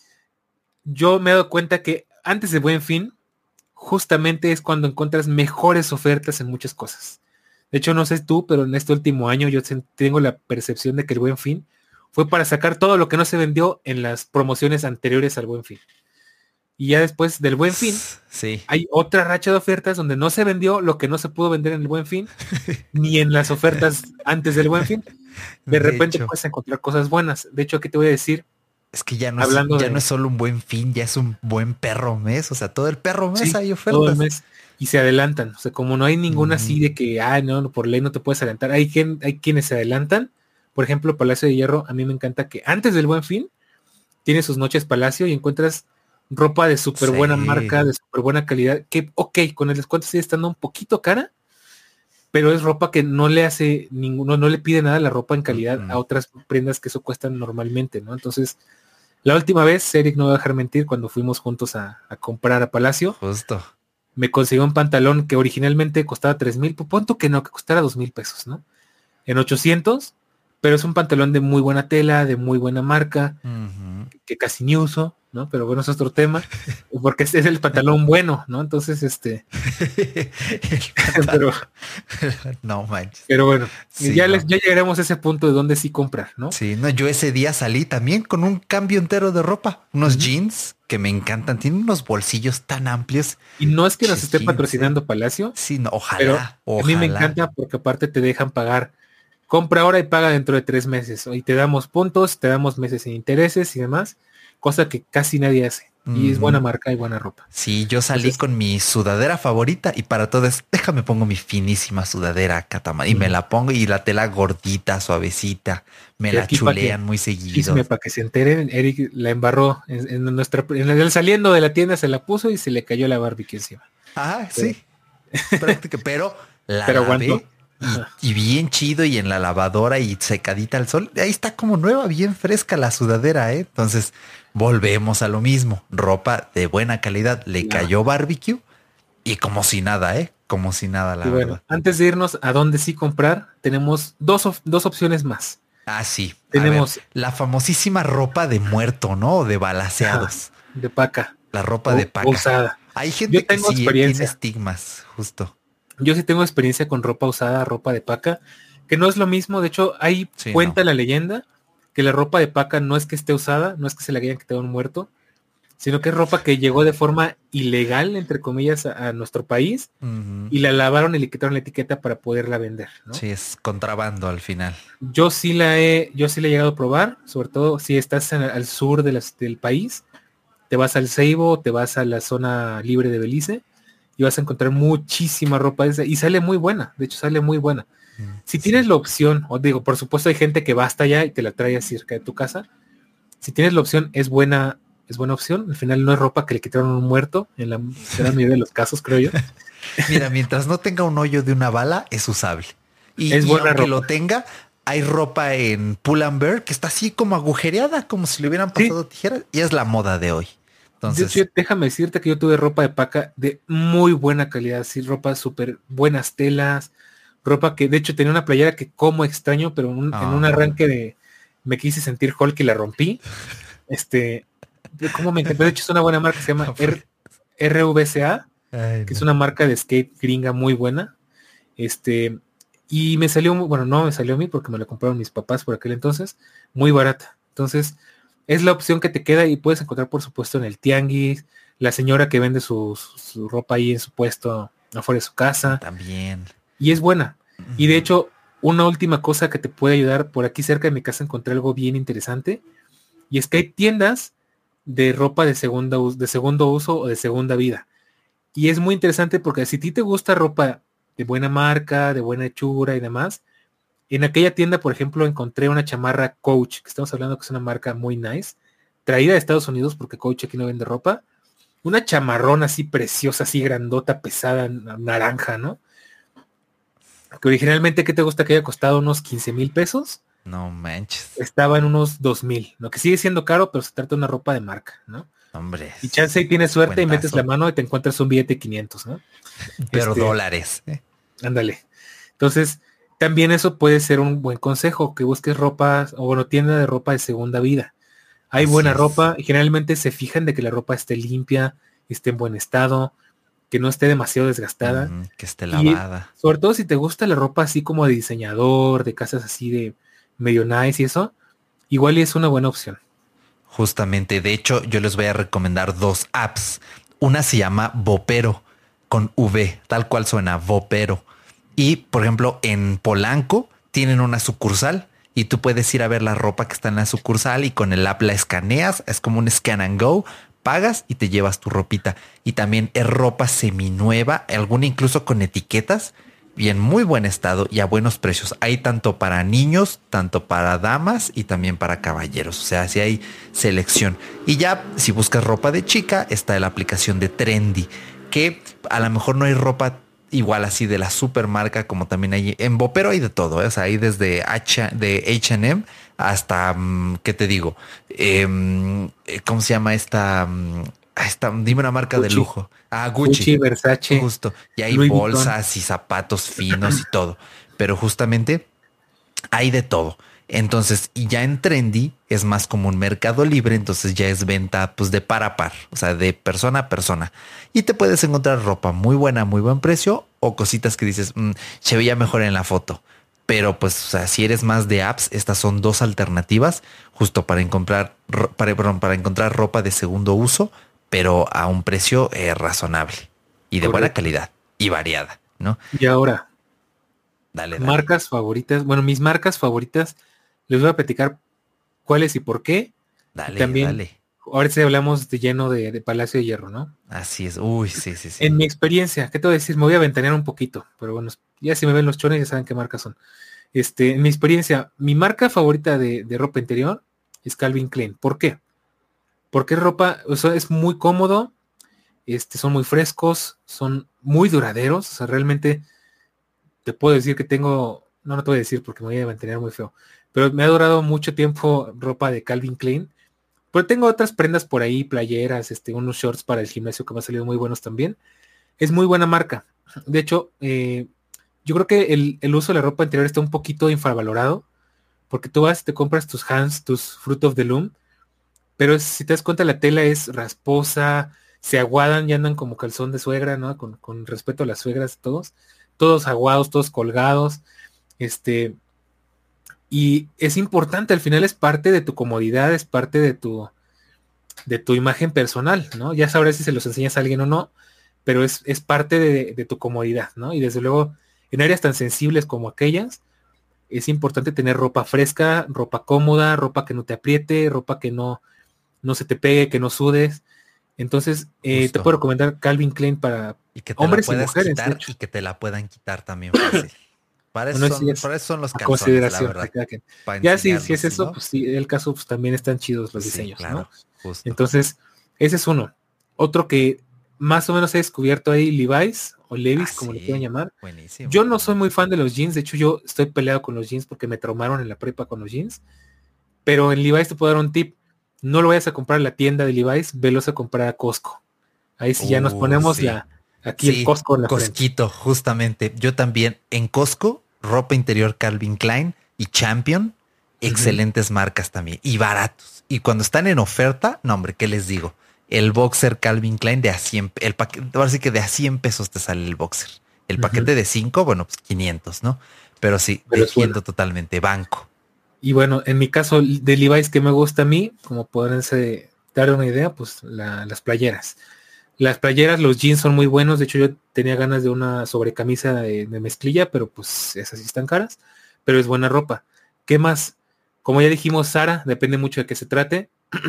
Yo me he dado cuenta que antes de Buen Fin, justamente es cuando encuentras mejores ofertas en muchas cosas. De hecho, no sé tú, pero en este último año yo tengo la percepción de que el Buen Fin fue para sacar todo lo que no se vendió en las promociones anteriores al Buen Fin. Y ya después del Buen Fin, sí. hay otra racha de ofertas donde no se vendió lo que no se pudo vender en el Buen Fin, ni en las ofertas antes del Buen Fin. De, de repente hecho, puedes encontrar cosas buenas. De hecho, aquí te voy a decir. Es que ya no, es, ya de, no es solo un Buen Fin, ya es un buen perro mes. O sea, todo el perro mes sí, hay ofertas. Todo el mes. Y se adelantan. O sea, como no hay ninguna mm. así de que, ah, no, por ley no te puedes adelantar. Hay, quien, hay quienes se adelantan. Por ejemplo, Palacio de Hierro, a mí me encanta que antes del Buen Fin, tiene sus noches Palacio y encuentras ropa de súper sí. buena marca, de súper buena calidad, que ok, con el descuento sigue estando un poquito cara, pero es ropa que no le hace ninguno, no le pide nada la ropa en calidad uh-huh. a otras prendas que eso cuestan normalmente, ¿no? Entonces, la última vez, Eric no va a dejar mentir, cuando fuimos juntos a, a comprar a Palacio, justo, me consiguió un pantalón que originalmente costaba tres mil, punto que no, que costara dos mil pesos, ¿no? En ochocientos, pero es un pantalón de muy buena tela, de muy buena marca, uh-huh. que, que casi ni uso, ¿no? Pero bueno, eso es otro tema, porque este es el pantalón bueno, ¿no? Entonces, este... pero, no manches. Pero bueno, sí, ya, no. les, ya llegaremos a ese punto de dónde sí comprar, ¿no? Sí, no, yo ese día salí también con un cambio entero de ropa, unos uh-huh. jeans que me encantan, tienen unos bolsillos tan amplios. Y no es que nos esté patrocinando ¿eh? Palacio. Sí, no, ojalá, pero ojalá. A mí me encanta porque aparte te dejan pagar. Compra ahora y paga dentro de tres meses. Y te damos puntos, te damos meses sin intereses y demás. Cosa que casi nadie hace. Y mm. es buena marca y buena ropa. Sí, yo salí Entonces, con mi sudadera favorita y para todo es, déjame pongo mi finísima sudadera Catama. Y mm. me la pongo y la tela gordita, suavecita. Me la chulean que, muy seguido. Para que se enteren, Eric la embarró en, en nuestra en el saliendo de la tienda, se la puso y se le cayó la barbecue encima. Ah, pero, sí. Práctica, pero la pero lavé. Aguantó. Y, y bien chido y en la lavadora y secadita al sol. Ahí está como nueva, bien fresca la sudadera, ¿eh? Entonces volvemos a lo mismo. Ropa de buena calidad. Le claro. cayó barbecue y como si nada, ¿eh? Como si nada, la y verdad. Bueno, antes de irnos a dónde sí comprar, tenemos dos, op- dos opciones más. Ah, sí. Tenemos ver, la famosísima ropa de muerto, ¿no? O de balaceados. Ah, de paca. La ropa o, de paca. Usada. Hay gente Yo tengo que sí experiencia. tiene estigmas, justo. Yo sí tengo experiencia con ropa usada, ropa de paca, que no es lo mismo. De hecho, ahí sí, cuenta no. la leyenda que la ropa de paca no es que esté usada, no es que se la hayan quitado un muerto, sino que es ropa que llegó de forma ilegal, entre comillas, a, a nuestro país uh-huh. y la lavaron y le quitaron la etiqueta para poderla vender, ¿no? Sí, es contrabando al final. Yo sí la he, yo sí la he llegado a probar, sobre todo si estás en, al sur de las, del país, te vas al Ceibo, te vas a la zona libre de Belice, y vas a encontrar muchísima ropa esa, y sale muy buena, de hecho sale muy buena. Mm, si sí. tienes la opción, os digo, por supuesto hay gente que va hasta allá y te la trae cerca de tu casa. Si tienes la opción, es buena, es buena opción. Al final no es ropa que le quitaron un muerto, en la gran mayoría de los casos, creo yo. Mira, mientras no tenga un hoyo de una bala, es usable. Y, es y buena aunque ropa. lo tenga, hay ropa en Pull&Bear que está así como agujereada, como si le hubieran pasado sí. tijeras, y es la moda de hoy. Entonces, yo, yo, déjame decirte que yo tuve ropa de paca de muy buena calidad, sí, ropa súper buenas telas, ropa que de hecho tenía una playera que como extraño, pero un, oh, en un arranque de me quise sentir Hulk y la rompí. Este, como me encantó, de hecho es una buena marca, se llama R- RVCA, Ay, que no. es una marca de skate gringa muy buena. Este, y me salió, bueno, no me salió a mí porque me la compraron mis papás por aquel entonces, muy barata. Entonces, es la opción que te queda y puedes encontrar, por supuesto, en el tianguis, la señora que vende su, su, su ropa ahí en su puesto afuera de su casa. También. Y es buena. Uh-huh. Y de hecho, una última cosa que te puede ayudar, por aquí cerca de mi casa encontré algo bien interesante, y es que hay tiendas de ropa de, segunda, de segundo uso o de segunda vida. Y es muy interesante porque si a ti te gusta ropa de buena marca, de buena hechura y demás, en aquella tienda, por ejemplo, encontré una chamarra Coach, que estamos hablando que es una marca muy nice, traída de Estados Unidos porque Coach aquí no vende ropa. Una chamarrón así preciosa, así grandota, pesada, naranja, ¿no? Que originalmente, ¿qué te gusta que haya costado? ¿Unos quince mil pesos? No manches. Estaba en unos dos mil, lo que sigue siendo caro, pero se trata de una ropa de marca, ¿no? Hombre. Y chance y tienes suerte cuentazo. Y metes la mano y te encuentras un billete de quinientos, ¿no? Pero este, dólares. Ándale. Entonces... También eso puede ser un buen consejo, que busques ropa, o bueno, tienda de ropa de segunda vida. Hay Así buena es. ropa, y generalmente se fijan de que la ropa esté limpia, esté en buen estado. que no esté demasiado desgastada. Mm, que esté Y lavada. sobre todo si te gusta la ropa así como de diseñador, de casas así de medio nice y eso, igual y es una buena opción. Justamente, de hecho, yo les voy a recomendar dos apps. Una se llama Vopero, con V, tal cual suena, Vopero. Y, por ejemplo, en Polanco tienen una sucursal y tú puedes ir a ver la ropa que está en la sucursal y con el app la escaneas. Es como un scan and go, pagas y te llevas tu ropita. Y también es ropa seminueva, alguna incluso con etiquetas y en muy buen estado y a buenos precios. Hay tanto para niños, tanto para damas y también para caballeros. O sea, si hay selección. Y ya si buscas ropa de chica, está la aplicación de Trendy, que a lo mejor no hay ropa igual así de la supermarca, como también hay en Vopero, hay de todo, ¿eh? O sea, hay desde H, de H and M hasta, um, ¿qué te digo? Eh, ¿Cómo se llama esta? Um, esta dime una marca Gucci. de lujo. Ah, Gucci. Gucci, Versace. Justo. Y hay Louis bolsas y zapatos finos y todo. Pero justamente hay de todo. Entonces, y ya en Trendy es más como un Mercado Libre, entonces ya es venta pues de par a par, o sea, de persona a persona. Y te puedes encontrar ropa muy buena, muy buen precio o cositas que dices, mmm, se veía mejor en la foto. Pero pues, o sea, si eres más de apps, estas son dos alternativas justo para encontrar, para, perdón, para encontrar ropa de segundo uso, pero a un precio eh, razonable y de Correcto. Buena calidad y variada, ¿no? Y ahora, dale, dale. Marcas favoritas. Bueno, mis marcas favoritas, les voy a platicar cuáles y por qué. Dale, y también, dale. Ahora sí hablamos de lleno de, de Palacio de Hierro, ¿no? Así es. Uy, sí, sí, sí. En mi experiencia, ¿qué te voy a decir? Me voy a ventanear un poquito, pero bueno, ya si me ven los chones ya saben qué marcas son. Este, en mi experiencia, mi marca favorita de, de ropa interior es Calvin Klein. ¿Por qué? Porque ropa, o sea, es muy cómodo, este, son muy frescos, son muy duraderos, o sea, realmente te puedo decir que tengo, no, no te voy a decir porque me voy a mantener muy feo, pero me ha durado mucho tiempo ropa de Calvin Klein, pero tengo otras prendas por ahí, playeras, este, unos shorts para el gimnasio que me han salido muy buenos también. Es muy buena marca. De hecho, eh, yo creo que el, el uso de la ropa interior está un poquito infravalorado, porque tú vas y te compras tus Hans, tus Fruit of the Loom, pero es, si te das cuenta la tela es rasposa, se aguadan y andan como calzón de suegra, ¿no? Con, con respeto a las suegras todos, todos aguados, todos colgados, este, y es importante, al final es parte de tu comodidad, es parte de tu, de tu imagen personal, ¿no? Ya sabrás si se los enseñas a alguien o no, pero es, es parte de, de tu comodidad, ¿no? Y desde luego, en áreas tan sensibles como aquellas, es importante tener ropa fresca, ropa cómoda, ropa que no te apriete, ropa que no, no se te pegue, que no sudes. Entonces, eh, te puedo recomendar Calvin Klein para y que te hombres la y puedas mujeres. Quitar y que te la puedan quitar también fácil. Para eso, bueno, son, sí es para eso son los calzones, consideración, la verdad. que, ya sí, si es eso, ¿no? Pues sí, el caso pues también están chidos los sí, diseños, claro, ¿no? Justo. Entonces, ese es uno. Otro que más o menos he descubierto ahí, Levi's o Levi's, ah, como sí, le quieran llamar. Buenísimo. Yo no soy muy fan de los jeans, de hecho yo estoy peleado con los jeans porque me traumaron en la prepa con los jeans, pero en Levi's te puedo dar un tip, no lo vayas a comprar a la tienda de Levi's, velos a comprar a Costco. Ahí sí uh, ya nos ponemos sí. la, aquí sí, el Costco en la Costquito, frente. Justamente. Yo también en Costco, ropa interior Calvin Klein y Champion, excelentes uh-huh. marcas también y baratos. Y cuando están en oferta, no hombre, ¿qué les digo? El boxer Calvin Klein de a cien, el paquete, ahora sí que de a cien pesos te sale el boxer. El uh-huh. paquete de cinco, bueno, pues quinientos, ¿no? Pero sí, Pero defiendo bueno. totalmente, banco. Y bueno, en mi caso de Levi's que me gusta a mí, como podrán dar una idea, pues la, las playeras. Las playeras, los jeans son muy buenos. De hecho, yo tenía ganas de una sobrecamisa de, de mezclilla, pero pues esas sí están caras. Pero es buena ropa. ¿Qué más? Como ya dijimos, Zara, depende mucho de qué se trate.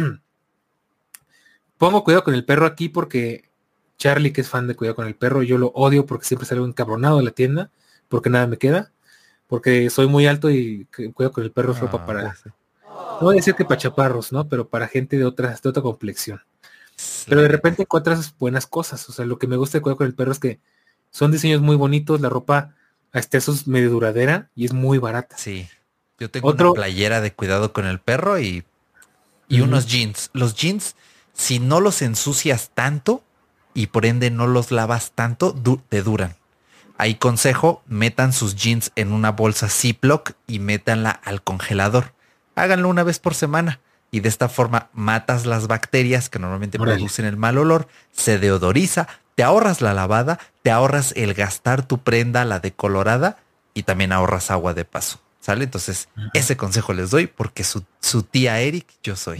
Pongo cuidado con el perro aquí porque Charlie, que es fan de cuidado con el perro, yo lo odio porque siempre salgo encabronado de la tienda, porque nada me queda. Porque soy muy alto y cuidado con el perro es ropa ah, para... Pues sí. No voy a decir que para chaparros, ¿no? Pero para gente de, otras, de otra complexión. Pero de repente encuentras buenas cosas. O sea, lo que me gusta de cuidado con el perro es que son diseños muy bonitos, la ropa hasta eso es medio duradera y es muy barata. Sí. Yo tengo Otro... una playera de cuidado con el perro y, y uh-huh. unos jeans. Los jeans, si no los ensucias tanto y por ende no los lavas tanto, du- te duran. Ahí consejo, metan sus jeans en una bolsa Ziploc y métanla al congelador. Háganlo una vez por semana. Y de esta forma matas las bacterias que normalmente Órale. producen el mal olor, se deodoriza, te ahorras la lavada, te ahorras el gastar tu prenda, la decolorada, y también ahorras agua de paso, ¿sale? Entonces, Ajá. ese consejo les doy porque su, su tía Eric, yo soy.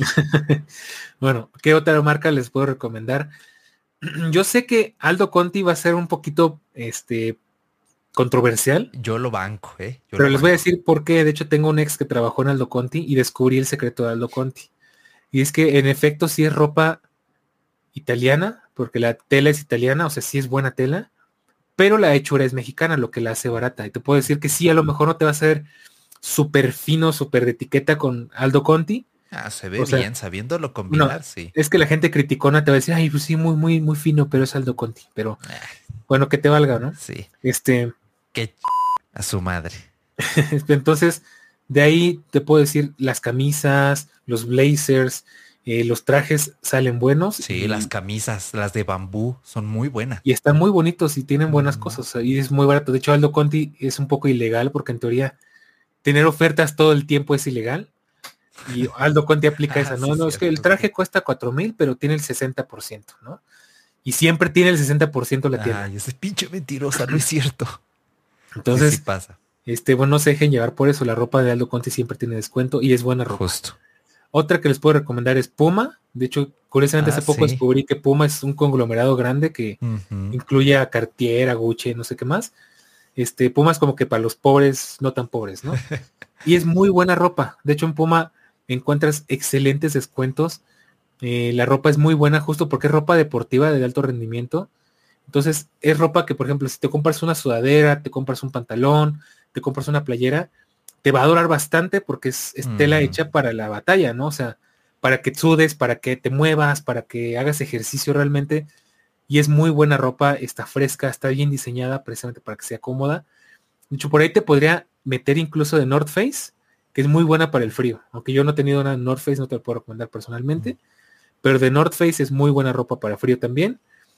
Bueno, ¿qué otra marca les puedo recomendar? Yo sé que Aldo Conti va a ser un poquito este, controversial, Yo lo banco, ¿eh? Yo pero lo les voy a banco. decir por qué. De hecho, tengo un ex que trabajó en Aldo Conti y descubrí el secreto de Aldo Conti. Y es que en efecto sí es ropa italiana, porque la tela es italiana, o sea, sí es buena tela, pero la hechura es mexicana, lo que la hace barata. Y te puedo decir que sí, a lo mejor no te va a hacer súper fino, súper de etiqueta con Aldo Conti. Ah, se ve O sea, bien, sabiéndolo no, combinar, sí. es que la gente criticona te va a decir, ay, pues sí, muy, muy, muy fino, pero es Aldo Conti. Pero Ah, bueno, que te valga, ¿no? sí. Este, Que a su madre. entonces, de ahí te puedo decir, las camisas, los blazers, eh, los trajes salen buenos Sí, las y, camisas, las de bambú, son muy buenas. y están muy bonitos y tienen buenas Mm. cosas. O sea, y es muy barato. De hecho, Aldo Conti es un poco ilegal porque en teoría tener ofertas todo el tiempo es ilegal. Y Aldo Conti aplica Ah, esa, sí, no, no, es que el cierto, sí. traje cuesta cuatro mil, pero tiene el sesenta por ciento, ¿no? Y siempre tiene el sesenta por ciento la tienda. Ay, ese pinche mentirosa, no es cierto. Sí, sí Entonces, pasa. este, bueno, no se dejen llevar por eso. La ropa de Aldo Conti siempre tiene descuento y es buena ropa. Justo. Otra que les puedo recomendar es Puma. De hecho, curiosamente Ah, hace poco sí. descubrí que Puma es un conglomerado grande que Ujú. incluye a Cartier, a Gucci, no sé qué más. Este, Puma es como que para los pobres, no tan pobres, ¿no? Y es muy buena ropa. De hecho, en Puma encuentras excelentes descuentos. Eh, la ropa es muy buena justo porque es ropa deportiva de alto rendimiento. Entonces, es ropa que, por ejemplo, si te compras una sudadera, te compras un pantalón, te compras una playera, te va a durar bastante porque es, es tela Ujú. hecha para la batalla, ¿no? O sea, para que sudes, para que te muevas, para que hagas ejercicio realmente. Y es muy buena ropa, está fresca, está bien diseñada precisamente para que sea cómoda. De hecho, por ahí te podría meter incluso de North Face, que es muy buena para el frío. Aunque yo no he tenido nada de North Face, no te lo puedo recomendar personalmente. Pero de North Face es muy buena ropa para frío también.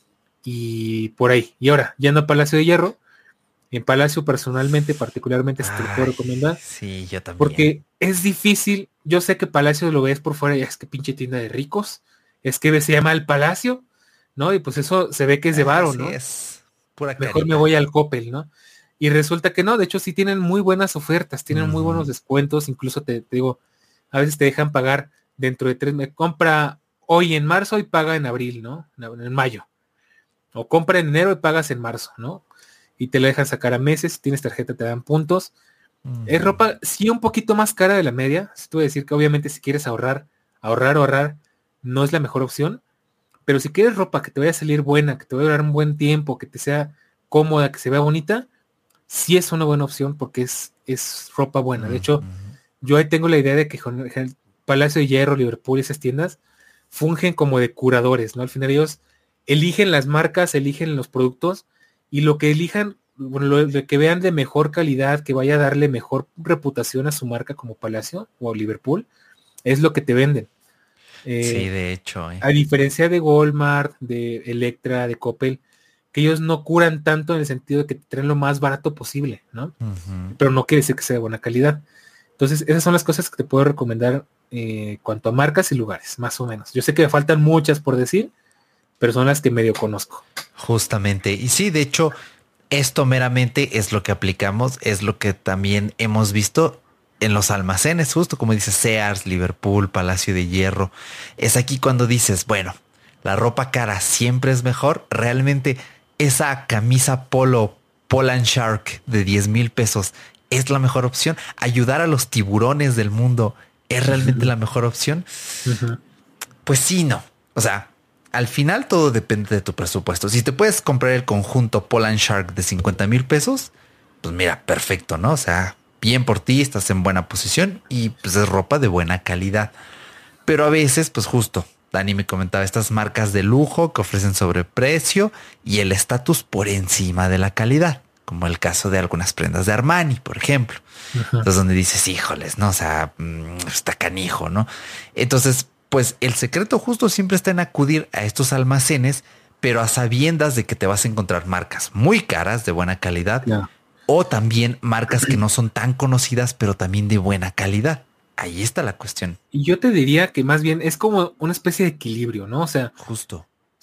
Y por ahí. Y ahora, yendo a Palacio de Hierro. En Palacio personalmente, particularmente, si te lo puedo Ay, recomendar. sí, yo también. Porque es difícil. Yo sé que Palacio lo ves por fuera y es que pinche tienda de ricos. Es que se llama el Palacio, ¿no? Y pues eso se ve que es de Ah, varo, sí, ¿no? es pura Mejor me carita. voy al Coppel, ¿no? Y resulta que no, de hecho sí tienen muy buenas ofertas, tienen muy buenos Ujú. descuentos, incluso te, te digo, a veces te dejan pagar dentro de tres, me compra hoy en marzo y paga en abril, ¿no? En mayo. O compra en enero y pagas en marzo, ¿no? Y te lo dejan sacar a meses, si tienes tarjeta te dan puntos. Es Ujú. ropa, sí, un poquito más cara de la media. Si te voy a decir que obviamente si quieres ahorrar, ahorrar o ahorrar, no es la mejor opción. Pero si quieres ropa que te vaya a salir buena, que te vaya a durar un buen tiempo, que te sea cómoda, que se vea bonita, sí es una buena opción porque es, es ropa buena. De hecho, Ujú. yo ahí tengo la idea de que con el Palacio de Hierro, Liverpool, esas tiendas, fungen como de curadores, ¿no? Al final ellos eligen las marcas, eligen los productos y lo que elijan, bueno, lo, lo que vean de mejor calidad, que vaya a darle mejor reputación a su marca como Palacio o Liverpool, es lo que te venden. Sí, Eh, de hecho, eh. a diferencia de Walmart, de Electra, de Coppel, que ellos no curan tanto en el sentido de que te traen lo más barato posible, ¿no? Ujú. Pero no quiere decir que sea de buena calidad. Entonces, esas son las cosas que te puedo recomendar eh, cuanto a marcas y lugares, más o menos. Yo sé que me faltan muchas por decir, pero son las que medio conozco. Justamente. Y sí, de hecho, esto meramente es lo que aplicamos, es lo que también hemos visto en los almacenes, justo como dice Sears, Liverpool, Palacio de Hierro. Es aquí cuando dices, bueno, la ropa cara siempre es mejor. Realmente esa camisa polo Poland Shark de diez mil pesos es la mejor opción. Ayudar a los tiburones del mundo es realmente la mejor opción. Ujú. Pues sí, no. O sea, al final todo depende de tu presupuesto. Si te puedes comprar el conjunto Poland Shark de cincuenta mil pesos, pues mira, perfecto, ¿no? O sea, bien por ti, estás en buena posición y pues es ropa de buena calidad. Pero a veces, pues justo, Dani me comentaba estas marcas de lujo que ofrecen sobreprecio y el estatus por encima de la calidad, como el caso de algunas prendas de Armani, por ejemplo. Ujú. Entonces, donde dices, híjoles, no, o sea, mmm, está canijo, ¿no? Entonces, pues el secreto justo siempre está en acudir a estos almacenes, pero a sabiendas de que te vas a encontrar marcas muy caras de buena calidad Claro. o también marcas que no son tan conocidas, pero también de buena calidad. Ahí está la cuestión. Y yo te diría que más bien es como una especie de equilibrio, ¿no? O sea, Justo.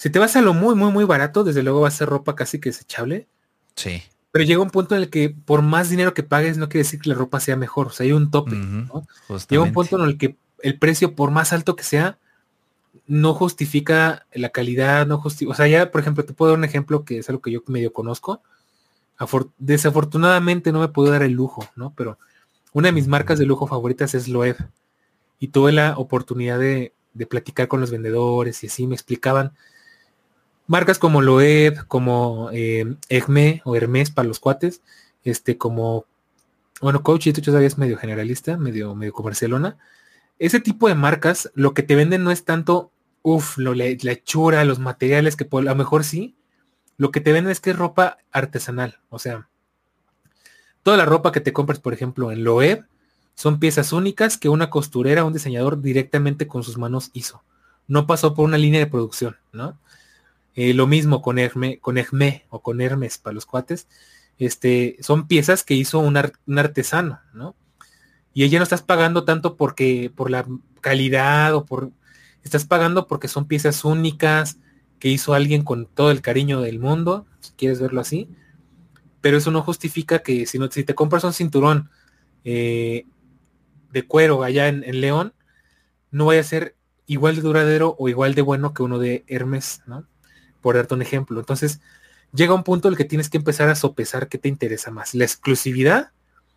Si te vas a lo muy, muy, muy barato, desde luego va a ser ropa casi que desechable. Sí. Pero llega un punto en el que por más dinero que pagues no quiere decir que la ropa sea mejor. O sea, hay un tope, Uh-huh, ¿no? Llega un punto justamente. en el que el precio, por más alto que sea, no justifica la calidad, no justifica. O sea, ya, por ejemplo, te puedo dar un ejemplo que es algo que yo medio conozco. Afor- desafortunadamente no me puedo dar el lujo, ¿no? Pero una de mis marcas de lujo favoritas es Loewe. Y tuve la oportunidad de, de platicar con los vendedores y así me explicaban marcas como Loewe, como eh, Hermé o Hermès para los cuates, este, como, bueno, Coach, y tú todavía es medio generalista, medio, medio comercialona. Ese tipo de marcas, lo que te venden no es tanto, uff, la, la hechura, los materiales, que por, a lo mejor sí, lo que te venden es que es ropa artesanal, o sea, toda la ropa que te compras, por ejemplo, en Loewe, son piezas únicas que una costurera, un diseñador directamente con sus manos hizo. No pasó por una línea de producción, ¿no? Eh, lo mismo con Hermé, con Hermé o con Hermes para los cuates. Este, son piezas que hizo un, ar, un artesano, ¿no? Y ella no estás pagando tanto porque por la calidad o por estás pagando porque son piezas únicas que hizo alguien con todo el cariño del mundo, si quieres verlo así. Pero eso no justifica que si, no, si te compras un cinturón eh, de cuero allá en, en León, no vaya a ser igual de duradero o igual de bueno que uno de Hermes, ¿no? Por darte un ejemplo. Entonces, llega un punto en el que tienes que empezar a sopesar qué te interesa más, la exclusividad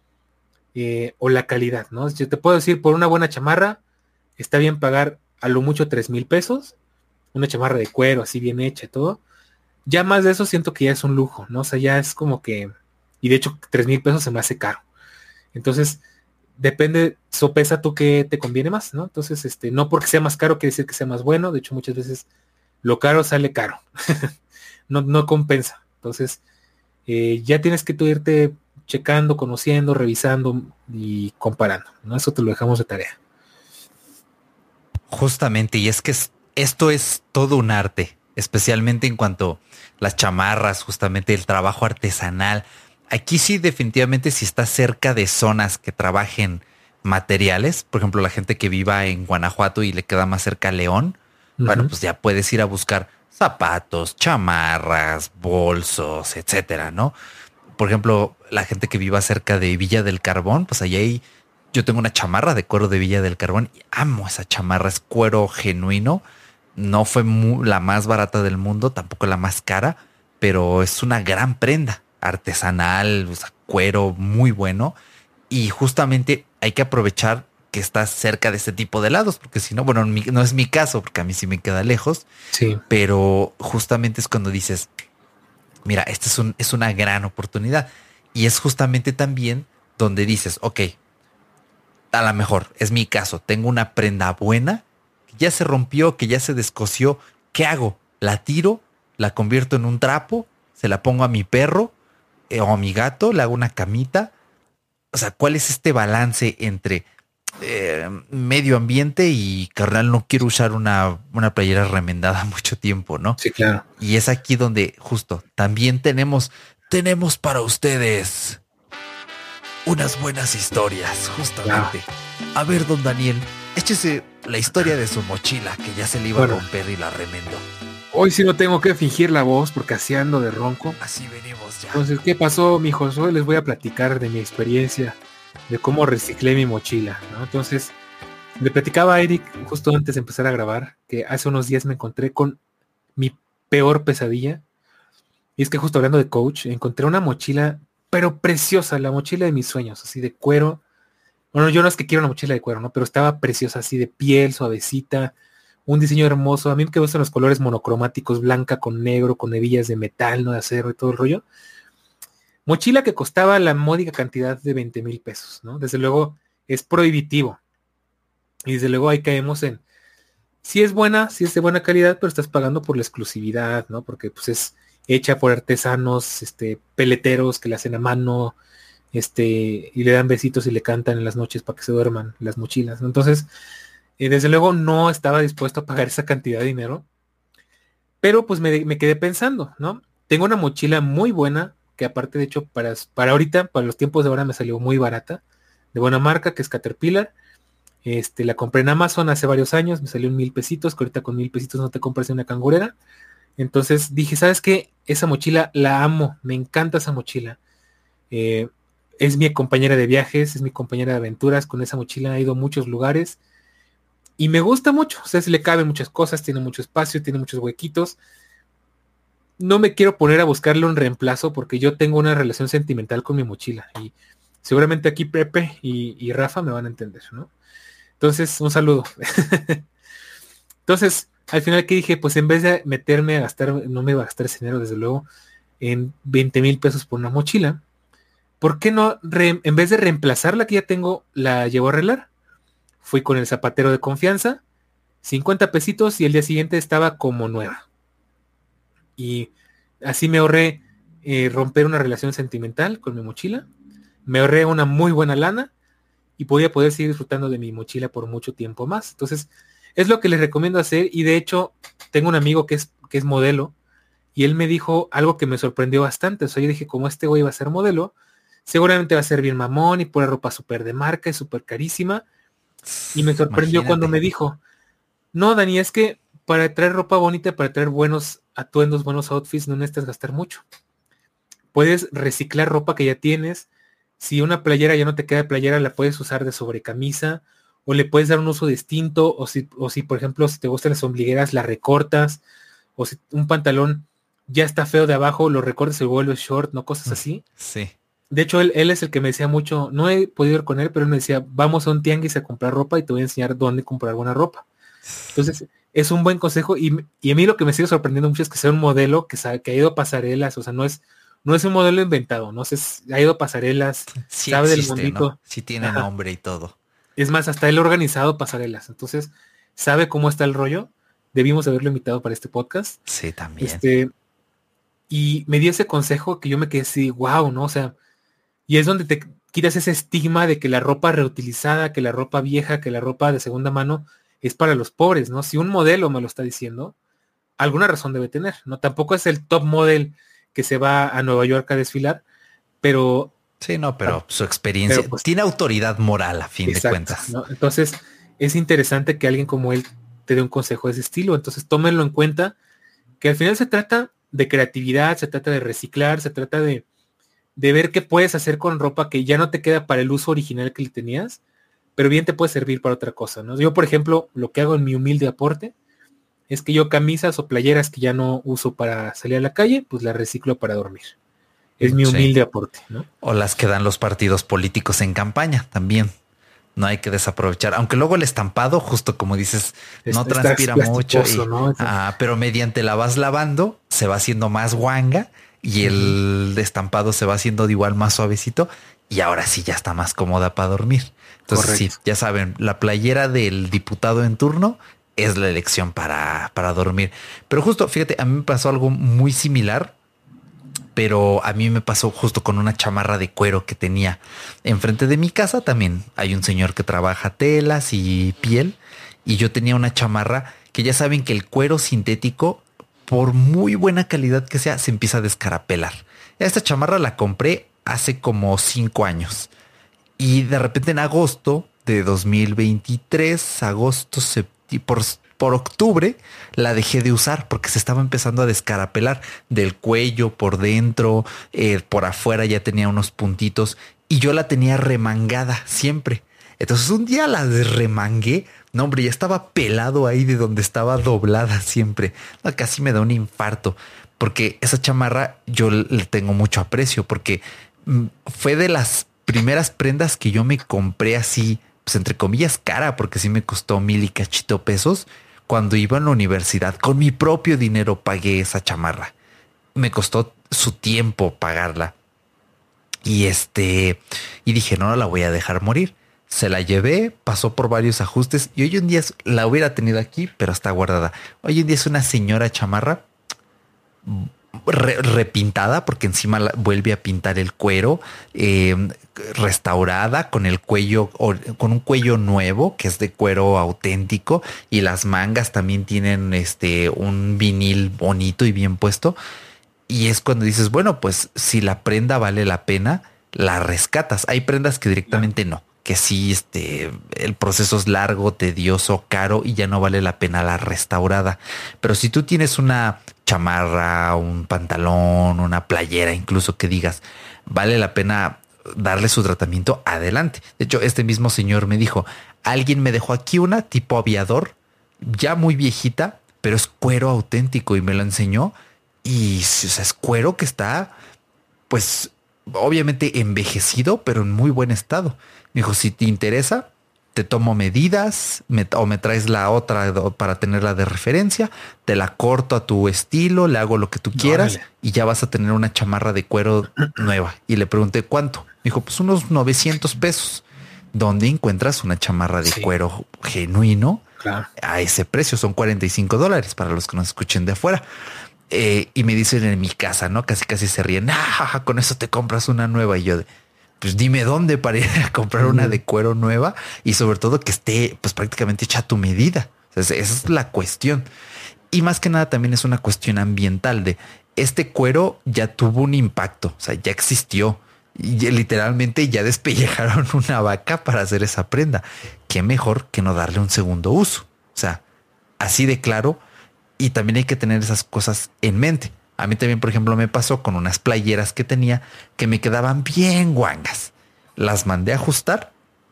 eh, o la calidad, ¿no? Yo te puedo decir, por una buena chamarra, está bien pagar a lo mucho tres mil pesos, una chamarra de cuero así bien hecha y todo. Ya más de eso siento que ya es un lujo, ¿no? O sea, ya es como que, y de hecho tres mil pesos se me hace caro. Entonces, depende, sopesa tú qué te conviene más, ¿no? Entonces, este, no porque sea más caro quiere decir que sea más bueno, de hecho muchas veces lo caro sale caro, no, no compensa. Entonces, eh, ya tienes que tú irte checando, conociendo, revisando y comparando, ¿no? Eso te lo dejamos de tarea. Justamente, y es que es, esto es todo un arte, especialmente en cuanto las chamarras, justamente el trabajo artesanal. Aquí sí, definitivamente, si estás cerca de zonas que trabajen materiales, por ejemplo, la gente que viva en Guanajuato y le queda más cerca a León, bueno, Uh-huh. pues ya puedes ir a buscar zapatos, chamarras, bolsos, etcétera, ¿no? Por ejemplo, la gente que viva cerca de Villa del Carbón, pues allá hay, yo tengo una chamarra de cuero de Villa del Carbón y amo esa chamarra, es cuero genuino, no fue mu- la más barata del mundo, tampoco la más cara, pero es una gran prenda artesanal, o sea, cuero muy bueno y justamente hay que aprovechar que estás cerca de este tipo de lados, porque si no, bueno, en mi- no es mi caso, porque a mí sí me queda lejos, Sí, pero justamente es cuando dices, mira, esta es, un, es una gran oportunidad. Y es justamente también donde dices, ok, a lo mejor es mi caso, tengo una prenda buena, que ya se rompió, que ya se descosió, ¿qué hago? ¿La tiro? ¿La convierto en un trapo? ¿Se la pongo a mi perro eh, o a mi gato? ¿Le hago una camita? O sea, ¿cuál es este balance entre eh, medio ambiente y carnal, no quiero usar una, una playera remendada mucho tiempo, ¿no? sí, claro. Y es aquí donde justo también tenemos, tenemos para ustedes unas buenas historias, Wow. justamente. A ver, don Daniel, échese la historia de su mochila que ya se le iba a Bueno, romper y la remendó. hoy sí no tengo que fingir la voz porque así ando de ronco. Así venimos ya. Entonces, ¿qué pasó, mijos? Hoy les voy a platicar de mi experiencia, de cómo reciclé mi mochila, ¿no? Entonces, le platicaba a Eric justo antes de empezar a grabar que hace unos días me encontré con mi peor pesadilla. Y es que justo hablando de Coach, encontré una mochila, pero preciosa, la mochila de mis sueños, así de cuero. Bueno, yo no es que quiero una mochila de cuero, ¿no? Pero estaba preciosa, así de piel, suavecita, un diseño hermoso. A mí me gustan los colores monocromáticos, blanca con negro, con hebillas de metal, ¿no? De acero y todo el rollo. Mochila que costaba la módica cantidad de veinte mil pesos, ¿no? Desde luego es prohibitivo. Y desde luego ahí caemos en, si es buena, si es de buena calidad, pero estás pagando por la exclusividad, ¿no? Porque pues es hecha por artesanos, este, peleteros que la hacen a mano, este, y le dan besitos y le cantan en las noches para que se duerman las mochilas, ¿no? Entonces, eh, desde luego no estaba dispuesto a pagar esa cantidad de dinero, pero pues me, me quedé pensando, ¿no? Tengo una mochila muy buena, que aparte de hecho para, para ahorita, para los tiempos de ahora me salió muy barata, de buena marca, que es Caterpillar. Este, la compré en Amazon hace varios años, me salió en mil pesitos, que ahorita con mil pesitos no te compras una cangurera. Entonces dije, ¿sabes qué? Esa mochila la amo, me encanta esa mochila. Eh, es mi compañera de viajes, es mi compañera de aventuras. Con esa mochila he ido a muchos lugares y me gusta mucho. O sea, se le caben muchas cosas, tiene mucho espacio, tiene muchos huequitos. No me quiero poner a buscarle un reemplazo porque yo tengo una relación sentimental con mi mochila y seguramente aquí Pepe y, y Rafa me van a entender, ¿no? Entonces, un saludo. Entonces, al final que dije, pues en vez de meterme a gastar, no me iba a gastar ese dinero, desde luego, en veinte mil pesos por una mochila, ¿por qué no, re, en vez de reemplazar la que ya tengo, la llevo a arreglar? Fui con el zapatero de confianza, cincuenta pesitos y el día siguiente estaba como nueva. Y así me ahorré eh, romper una relación sentimental con mi mochila, me ahorré una muy buena lana y podía poder seguir disfrutando de mi mochila por mucho tiempo más. Entonces, es lo que les recomiendo hacer y de hecho tengo un amigo que es, que es modelo y él me dijo algo que me sorprendió bastante. O sea, yo dije, como este güey va a ser modelo, seguramente va a ser bien mamón y pura ropa súper de marca y súper carísima. Y me sorprendió Imagínate. Cuando me dijo, no, Dani, es que para traer ropa bonita, para traer buenos atuendos, buenos outfits, no necesitas gastar mucho. Puedes reciclar ropa que ya tienes. Si una playera ya no te queda de playera, la puedes usar de sobrecamisa, o le puedes dar un uso distinto, o si, o si por ejemplo, si te gustan las ombligueras, las recortas, o si un pantalón ya está feo de abajo, lo recortas y vuelves short, ¿no? Cosas así. Sí. De hecho, él, él es el que me decía mucho, no he podido ir con él, pero él me decía, vamos a un tianguis a comprar ropa y te voy a enseñar dónde comprar buena ropa. Entonces, es un buen consejo, y, y a mí lo que me sigue sorprendiendo mucho es que sea un modelo que, sabe, que ha ido a pasarelas, o sea, no es No es un modelo inventado, no sé, ha ido a pasarelas, sí sabe existe, del mundito. ¿no? Sí tiene Ajá. nombre y todo. Es más, hasta él ha organizado pasarelas, entonces sabe cómo está el rollo. Debimos haberlo invitado para este podcast. Sí, también. Este, y me dio ese consejo que yo me quedé así, wow, ¿no? O sea, y es donde te quitas ese estigma de que la ropa reutilizada, que la ropa vieja, que la ropa de segunda mano es para los pobres, ¿no? Si un modelo me lo está diciendo, alguna razón debe tener, ¿no? Tampoco es el top model que se va a Nueva York a desfilar, pero... Sí, no, pero su experiencia pero, pues, tiene autoridad moral a fin exacto, de cuentas. ¿no? Entonces, es interesante que alguien como él te dé un consejo de ese estilo. Entonces, tómenlo en cuenta, que al final se trata de creatividad, se trata de reciclar, se trata de, de ver qué puedes hacer con ropa que ya no te queda para el uso original que le tenías, pero bien te puede servir para otra cosa, ¿no? Yo, por ejemplo, lo que hago en mi humilde aporte es que yo camisas o playeras que ya no uso para salir a la calle, pues las reciclo para dormir. Es mi humilde sí. aporte, ¿no? O las que dan los partidos políticos en campaña también. No hay que desaprovechar. Aunque luego el estampado, justo como dices, no es, transpira mucho. Y, ¿no? ah, pero mediante la vas lavando, se va haciendo más guanga y uh-huh. el estampado se va haciendo de igual más suavecito. Y ahora sí ya está más cómoda para dormir. Entonces Correcto. sí, ya saben, la playera del diputado en turno es la elección para, para dormir. Pero justo, fíjate, a mí me pasó algo muy similar, pero a mí me pasó justo con una chamarra de cuero que tenía enfrente de mi casa. También hay un señor que trabaja telas y piel, y yo tenía una chamarra que ya saben que el cuero sintético, por muy buena calidad que sea, se empieza a descarapelar. Esta chamarra la compré hace como cinco años y de repente en agosto de dos mil veintitrés, agosto, septiembre, y por, por octubre la dejé de usar porque se estaba empezando a descarapelar del cuello por dentro, eh, por afuera ya tenía unos puntitos y yo la tenía remangada siempre. Entonces un día la desremangué, no hombre, ya estaba pelado ahí de donde estaba doblada siempre. No, casi me da un infarto porque esa chamarra yo le tengo mucho aprecio porque mm, fue de las primeras prendas que yo me compré así, pues entre comillas cara, porque sí me costó mil y cachito pesos. Cuando iba a la universidad, con mi propio dinero pagué esa chamarra. Me costó su tiempo pagarla. Y este, y dije, no, no la voy a dejar morir. Se la llevé, pasó por varios ajustes y hoy en día es, la hubiera tenido aquí, pero está guardada. Hoy en día es una señora chamarra Re, repintada porque encima la, vuelve a pintar el cuero, eh, restaurada con el cuello, o, con un cuello nuevo que es de cuero auténtico y las mangas también tienen este un vinil bonito y bien puesto. Y es cuando dices, bueno, pues si la prenda vale la pena, la rescatas. Hay prendas que directamente no, que sí, este, el proceso es largo, tedioso, caro y ya no vale la pena la restaurada. Pero si tú tienes una chamarra, un pantalón, una playera, incluso que digas, vale la pena darle su tratamiento, adelante. De hecho, este mismo señor me dijo, alguien me dejó aquí una tipo aviador, ya muy viejita, pero es cuero auténtico y me lo enseñó. Y o sea, es cuero que está, pues, obviamente envejecido, pero en muy buen estado. Me dijo, si te interesa, te tomo medidas me, o me traes la otra para tenerla de referencia, te la corto a tu estilo, le hago lo que tú quieras. Órale. Y ya vas a tener una chamarra de cuero nueva. Y le pregunté, ¿cuánto? Me dijo, pues unos novecientos pesos. ¿Dónde encuentras una chamarra de sí. cuero genuino? Claro. A ese precio son cuarenta y cinco dólares para los que nos escuchen de afuera. Eh, y me dicen en mi casa, ¿no? Casi casi se ríen. Ah, con eso te compras una nueva. Y yo de, pues dime dónde para ir a comprar una de cuero nueva y sobre todo que esté pues prácticamente hecha a tu medida. O sea, esa es la cuestión. Y más que nada también es una cuestión ambiental de este cuero ya tuvo un impacto, o sea, ya existió y ya, literalmente ya despellejaron una vaca para hacer esa prenda. Qué mejor que no darle un segundo uso. O sea, así de claro. Y también hay que tener esas cosas en mente. A mí también, por ejemplo, me pasó con unas playeras que tenía que me quedaban bien guangas. Las mandé a ajustar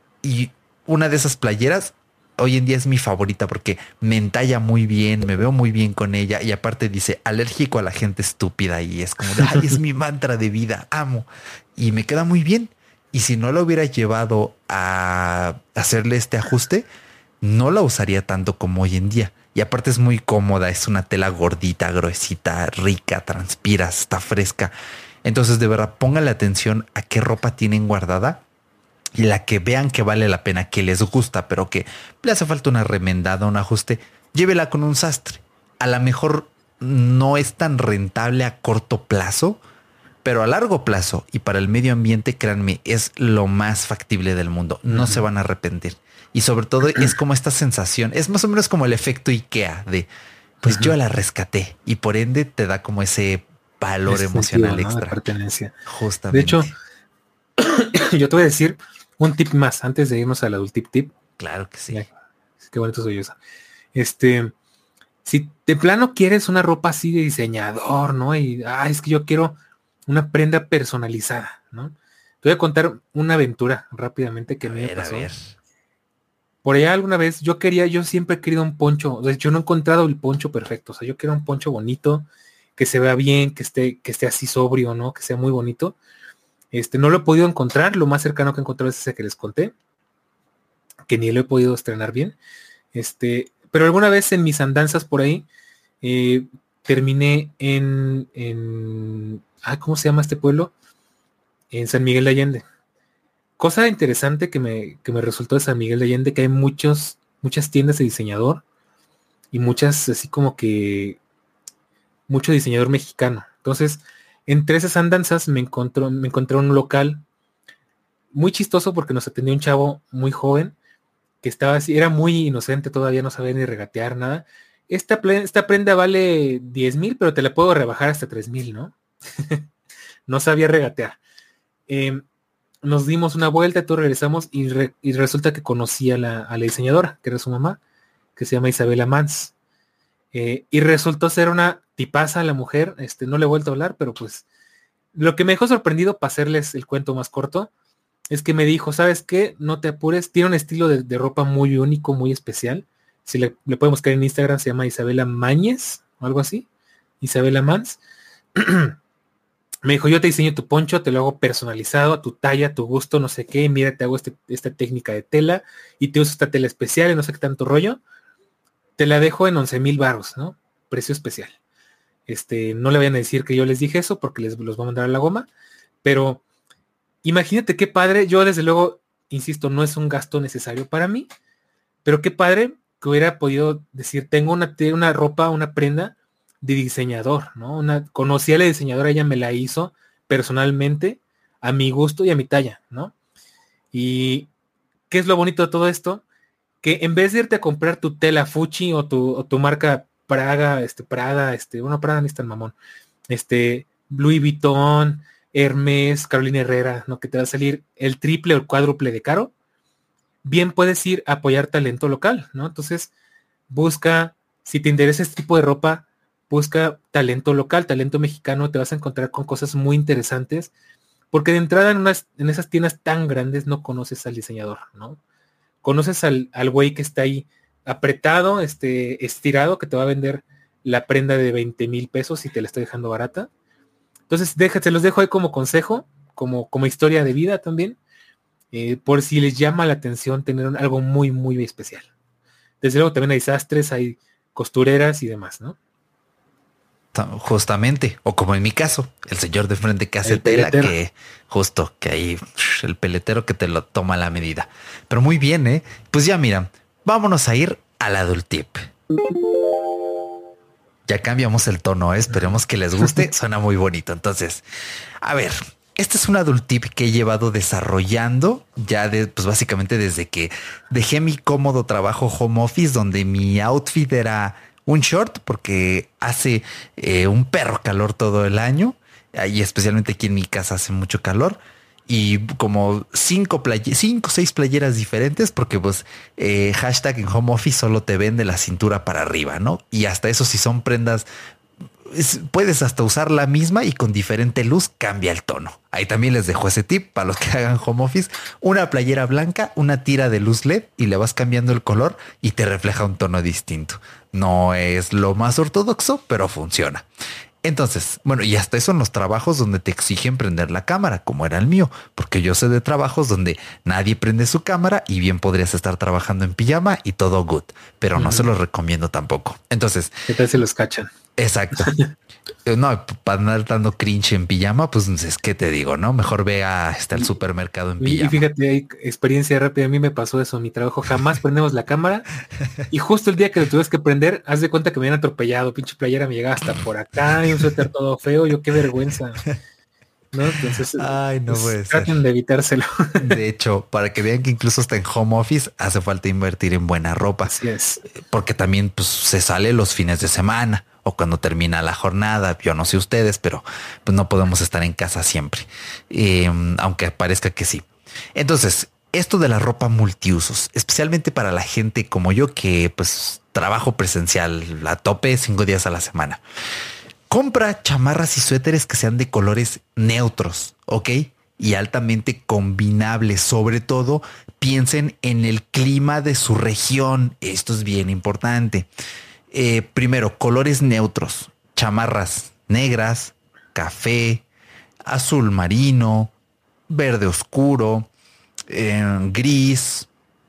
y una de esas playeras hoy en día es mi favorita porque me entalla muy bien, me veo muy bien con ella y aparte dice alérgico a la gente estúpida y es como de, ay, es mi mantra de vida, amo. Y me queda muy bien. Y si no lo hubiera llevado a hacerle este ajuste, no la usaría tanto como hoy en día. Y aparte es muy cómoda, es una tela gordita, gruesita, rica, transpira, está fresca. Entonces de verdad pónganle atención a qué ropa tienen guardada y la que vean que vale la pena, que les gusta, pero que le hace falta una remendada, un ajuste, llévela con un sastre. A lo mejor no es tan rentable a corto plazo, pero a largo plazo y para el medio ambiente, créanme, es lo más factible del mundo. No uh-huh. se van a arrepentir. Y sobre todo es como esta sensación, es más o menos como el efecto IKEA de, pues uh-huh. yo la rescaté y por ende te da como ese valor ese emocional sentido, ¿no? extra. De pertenencia. Justamente. De hecho, yo te voy a decir un tip más antes de irnos al adult tip tip. Claro que sí. Mira, qué bonito soy yo. Este, si de plano quieres una ropa así de diseñador, ¿no? Y ah, es que yo quiero una prenda personalizada, ¿no? Te voy a contar una aventura rápidamente que a me ver, pasó. A ver. Por allá alguna vez yo quería, yo siempre he querido un poncho, o sea, yo no he encontrado el poncho perfecto, o sea, yo quiero un poncho bonito, que se vea bien, que esté, que esté así sobrio, ¿no? Que sea muy bonito. Este, no lo he podido encontrar, lo más cercano que he encontrado es ese que les conté, que ni lo he podido estrenar bien. Este, pero alguna vez en mis andanzas por ahí, eh, terminé en, en, ah, ¿cómo se llama este pueblo? En San Miguel de Allende. Cosa interesante que me, que me resultó de San Miguel de Allende, que hay muchos, muchas tiendas de diseñador y muchas así como que mucho diseñador mexicano. Entonces, entre esas andanzas me encontró, me encontré un local muy chistoso porque nos atendió un chavo muy joven que estaba así, era muy inocente, todavía no sabía ni regatear nada. Esta, esta prenda vale diez mil, pero te la puedo rebajar hasta tres mil, ¿no? No sabía regatear. Eh, Nos dimos una vuelta, todos regresamos y, re, y resulta que conocí a la, a la diseñadora, que era su mamá, que se llama Isabela Mans. Eh, y resultó ser una tipaza la mujer, este, no le he vuelto a hablar, pero pues lo que me dejó sorprendido, para hacerles el cuento más corto, es que me dijo, ¿sabes qué? No te apures, tiene un estilo de, de ropa muy único, muy especial. Si le, le podemos buscar en Instagram, se llama Isabela Mañez, o algo así, Isabela Mans. Me dijo, yo te diseño tu poncho, te lo hago personalizado, a tu talla, a tu gusto, no sé qué, mira, te hago este, esta técnica de tela y te uso esta tela especial y no sé qué tanto rollo. Te la dejo en once mil baros, ¿no? Precio especial. Este, no le vayan a decir que yo les dije eso porque les los voy a mandar a la goma, pero imagínate qué padre, yo desde luego, insisto, no es un gasto necesario para mí, pero qué padre que hubiera podido decir, tengo una, una ropa, una prenda de diseñador, ¿no? Una, conocí a la diseñadora, ella me la hizo personalmente, a mi gusto y a mi talla, ¿no? Y ¿qué es lo bonito de todo esto? Que en vez de irte a comprar tu tela Fuchi o tu, o tu marca Praga, este, Prada, este, bueno, Prada ni es tan mamón, este, Louis Vuitton, Hermes, Carolina Herrera, ¿no? Que te va a salir el triple o el cuádruple de caro, bien puedes ir a apoyar talento local, ¿no? Entonces, busca, si te interesa este tipo de ropa, busca talento local, talento mexicano, te vas a encontrar con cosas muy interesantes, porque de entrada en, unas, en esas tiendas tan grandes no conoces al diseñador, ¿no? Conoces al, al güey que está ahí apretado, este, estirado, que te va a vender la prenda de veinte mil pesos y te la está dejando barata. Entonces, déjate, los dejo ahí como consejo, como, como historia de vida también, eh, por si les llama la atención tener un, algo muy, muy especial. Desde luego también hay sastres, hay costureras y demás, ¿no? Justamente, o como en mi caso, el señor de frente que hace tela, que justo, que ahí el peletero que te lo toma a la medida. Pero muy bien, ¿eh? Pues ya mira, vámonos a ir al adult tip. Ya cambiamos el tono, ¿eh? Esperemos que les guste, suena muy bonito. Entonces, a ver, este es un adult tip que he llevado desarrollando ya de, pues básicamente desde que dejé mi cómodo trabajo home office, donde mi outfit era un short porque hace eh, un perro calor todo el año y especialmente aquí en mi casa hace mucho calor y como cinco play cinco o seis playeras diferentes porque pues eh, hashtag en home office solo te ven de la cintura para arriba, ¿no? Y hasta eso si son prendas es, puedes hasta usar la misma y con diferente luz cambia el tono. Ahí también les dejo ese tip para los que hagan home office. Una playera blanca, una tira de luz L E D y le vas cambiando el color y te refleja un tono distinto. No es lo más ortodoxo, pero funciona. Entonces, bueno, y hasta eso en los trabajos donde te exigen prender la cámara, como era el mío, porque yo sé de trabajos donde nadie prende su cámara y bien podrías estar trabajando en pijama y todo good, pero no uh-huh. se los recomiendo tampoco. Entonces, ¿qué tal se los cachan? Exacto. No, para andar dando cringe en pijama, pues es que te digo, ¿no? Mejor ve a hasta el supermercado en pijama. Y fíjate, hay experiencia rápida. A mí me pasó eso en mi trabajo. Jamás prendemos la cámara. Y justo el día que lo tuviste que prender, haz de cuenta que me habían atropellado. Pinche playera me llegaba hasta por acá y un suéter todo feo. Yo qué vergüenza. ¿No? Entonces, ay, no pues, puede traten ser. de evitárselo. De hecho, para que vean que incluso hasta en home office hace falta invertir en buena ropa. Así es. Porque también pues, se sale los fines de semana o cuando termina la jornada. Yo no sé ustedes, pero pues no podemos estar en casa siempre, eh, aunque parezca que sí. Entonces, esto de la ropa multiusos, especialmente para la gente como yo que pues trabajo presencial a tope cinco días a la semana. Compra chamarras y suéteres que sean de colores neutros, ¿ok? Y altamente combinables. Sobre todo, piensen en el clima de su región. Esto es bien importante. Eh, primero, colores neutros. Chamarras negras, café, azul marino, verde oscuro, eh, gris.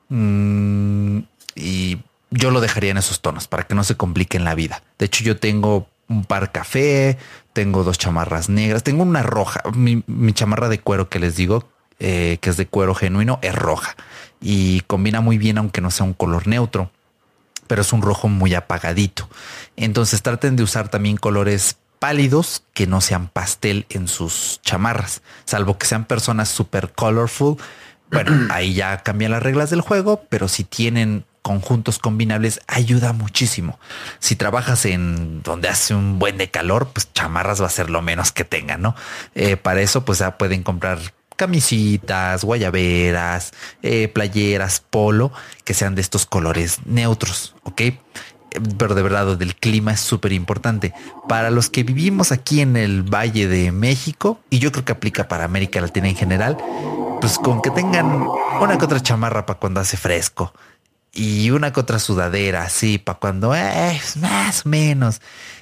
Mmm, y yo lo dejaría en esos tonos para que no se compliquen la vida. De hecho, yo tengo un par café, tengo dos chamarras negras, tengo una roja, mi, mi chamarra de cuero que les digo, eh, que es de cuero genuino, es roja y combina muy bien aunque no sea un color neutro, pero es un rojo muy apagadito. Entonces traten de usar también colores pálidos que no sean pastel en sus chamarras, salvo que sean personas super colorful. Bueno, ahí ya cambian las reglas del juego, pero si tienen conjuntos combinables ayuda muchísimo. Si trabajas en donde hace un buen de calor, pues chamarras va a ser lo menos que tengan, ¿no? Eh, para eso pues ya pueden comprar camisitas, guayaberas, eh, playeras, polo, que sean de estos colores neutros, ¿ok? Pero de verdad, el clima es súper importante. Para los que vivimos aquí en el Valle de México, y yo creo que aplica para América Latina en general, pues con que tengan una que otra chamarra para cuando hace fresco y una que otra sudadera así para cuando es eh, más o menos.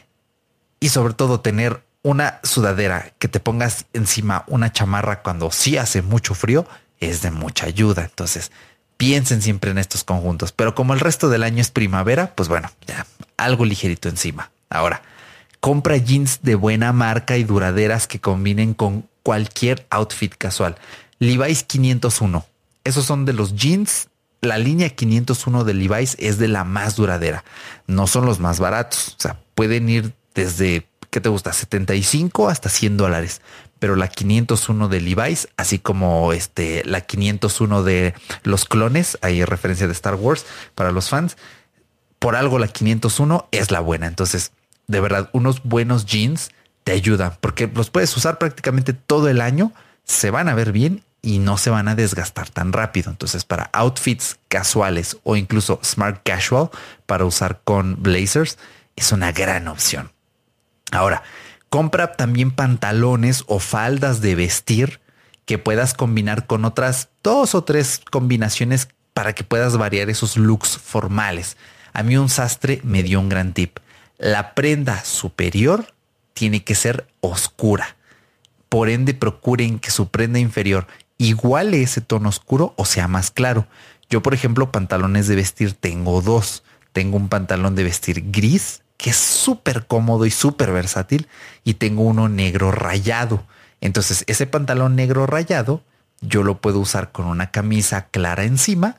Y sobre todo tener una sudadera que te pongas encima una chamarra cuando sí hace mucho frío es de mucha ayuda. Entonces piensen siempre en estos conjuntos. Pero como el resto del año es primavera, pues bueno, ya algo ligerito encima. Ahora, compra jeans de buena marca y duraderas que combinen con cualquier outfit casual. Levi's quinientos uno. Esos son de los jeans. La línea quinientos uno de Levi's es de la más duradera. No son los más baratos. O sea, pueden ir desde, ¿qué te gusta? setenta y cinco hasta cien dólares. Pero la quinientos uno de Levi's, así como este, la quinientos uno de los clones, hay referencia de Star Wars para los fans. Por algo la quinientos uno es la buena. Entonces, de verdad, unos buenos jeans te ayudan porque los puedes usar prácticamente todo el año. Se van a ver bien y no se van a desgastar tan rápido. Entonces, para outfits casuales o incluso smart casual para usar con blazers, es una gran opción. Ahora, compra también pantalones o faldas de vestir que puedas combinar con otras dos o tres combinaciones para que puedas variar esos looks formales. A mí un sastre me dio un gran tip. La prenda superior tiene que ser oscura. Por ende, procuren que su prenda inferior iguale ese tono oscuro o sea más claro. Yo, por ejemplo, pantalones de vestir tengo dos. Tengo un pantalón de vestir gris, que es súper cómodo y súper versátil, y tengo uno negro rayado. Entonces, ese pantalón negro rayado, yo lo puedo usar con una camisa clara encima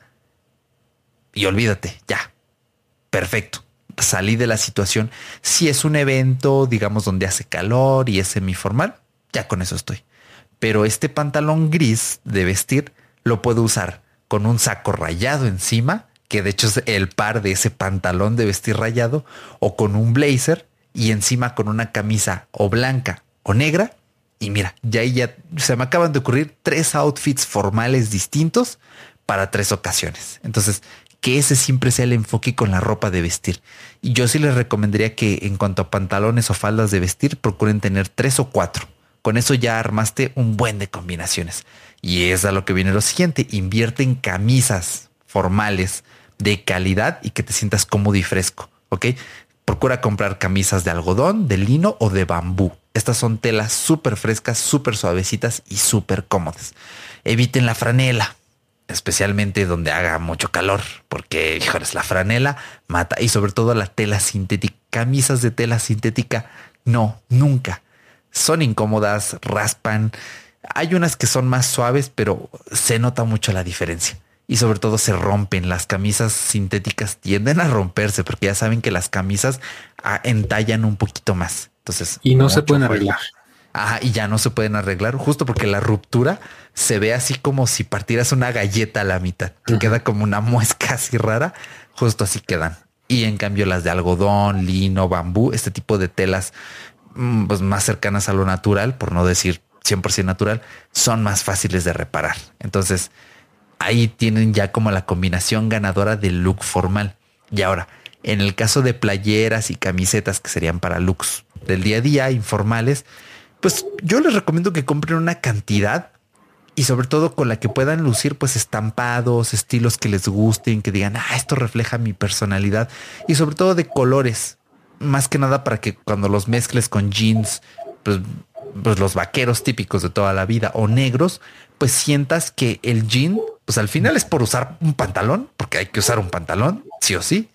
y olvídate, ya. Perfecto. Salí de la situación. Si es un evento, digamos, donde hace calor y es semiformal, ya con eso estoy. Pero este pantalón gris de vestir lo puedo usar con un saco rayado encima, que de hecho es el par de ese pantalón de vestir rayado, o con un blazer y encima con una camisa o blanca o negra. Y mira, ya ahí ya se me acaban de ocurrir tres outfits formales distintos para tres ocasiones. Entonces, que ese siempre sea el enfoque con la ropa de vestir. Y yo sí les recomendaría que en cuanto a pantalones o faldas de vestir, procuren tener tres o cuatro. Con eso ya armaste un buen de combinaciones. Y es a lo que viene lo siguiente. Invierte en camisas formales de calidad y que te sientas cómodo y fresco. ¿Ok? Procura comprar camisas de algodón, de lino o de bambú. Estas son telas súper frescas, súper suavecitas y súper cómodas. Eviten la franela, especialmente donde haga mucho calor, porque, híjoles, la franela mata. Y sobre todo la tela sintética. Camisas de tela sintética, no, nunca. Son incómodas, raspan. Hay unas que son más suaves, pero se nota mucho la diferencia. Y sobre todo se rompen. Las camisas sintéticas tienden a romperse porque ya saben que las camisas ah, entallan un poquito más. Entonces, y no se pueden arreglar. Ajá, y ya no se pueden arreglar justo porque la ruptura se ve así como si partieras una galleta a la mitad, que uh-huh. queda como una muesca así rara. Justo así quedan. Y en cambio las de algodón, lino, bambú, este tipo de telas pues más cercanas a lo natural, por no decir cien por ciento natural, son más fáciles de reparar. Entonces ahí tienen ya como la combinación ganadora del look formal. Y ahora, en el caso de playeras y camisetas que serían para looks del día a día, informales, pues yo les recomiendo que compren una cantidad y sobre todo con la que puedan lucir pues estampados, estilos que les gusten, que digan, ah, esto refleja mi personalidad, y sobre todo de colores, más que nada para que cuando los mezcles con jeans, pues, pues los vaqueros típicos de toda la vida o negros, pues sientas que el jean, pues al final es por usar un pantalón, porque hay que usar un pantalón, sí o sí.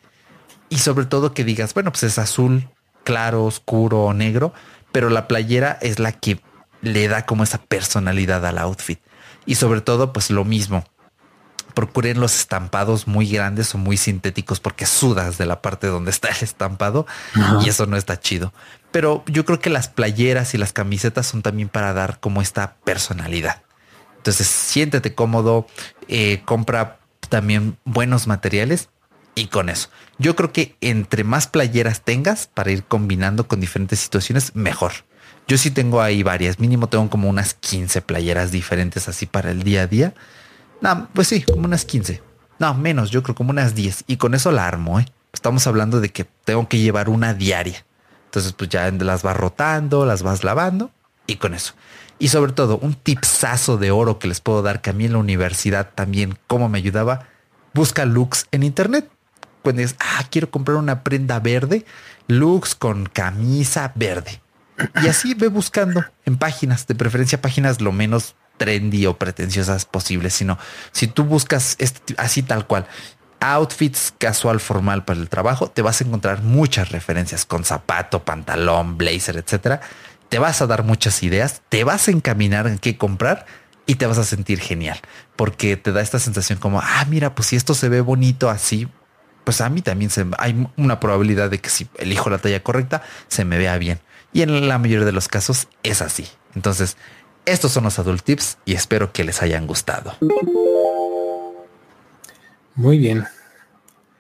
Y sobre todo que digas, bueno, pues es azul, claro, oscuro o negro, pero la playera es la que le da como esa personalidad al outfit. Y sobre todo, pues lo mismo. Procuren los estampados muy grandes o muy sintéticos porque sudas de la parte donde está el estampado. Uh-huh. Y eso no está chido. Pero yo creo que las playeras y las camisetas son también para dar como esta personalidad. Entonces siéntete cómodo, eh, compra también buenos materiales y con eso. Yo creo que entre más playeras tengas para ir combinando con diferentes situaciones, mejor. Yo sí tengo ahí varias, mínimo tengo como unas quince playeras diferentes así para el día a día. No, pues sí, como unas quince. No, menos, yo creo como unas diez. Y con eso la armo, ¿eh? Estamos hablando de que tengo que llevar una diaria. Entonces, pues ya las vas rotando, las vas lavando y con eso. Y sobre todo, un tipsazo de oro que les puedo dar, que a mí en la universidad también, cómo me ayudaba, busca looks en internet. Cuando dices, ah, quiero comprar una prenda verde, looks con camisa verde. Y así ve buscando en páginas, de preferencia páginas lo menos trendy o pretenciosas posibles, sino si tú buscas este, así tal cual, outfits casual formal para el trabajo, te vas a encontrar muchas referencias con zapato, pantalón, blazer, etcétera. Te vas a dar muchas ideas, te vas a encaminar en qué comprar y te vas a sentir genial, porque te da esta sensación como, ah, mira, pues si esto se ve bonito así, pues a mí también se, hay una probabilidad de que si elijo la talla correcta, se me vea bien. Y en la mayoría de los casos es así. Entonces, estos son los Adult Tips y espero que les hayan gustado. Muy bien.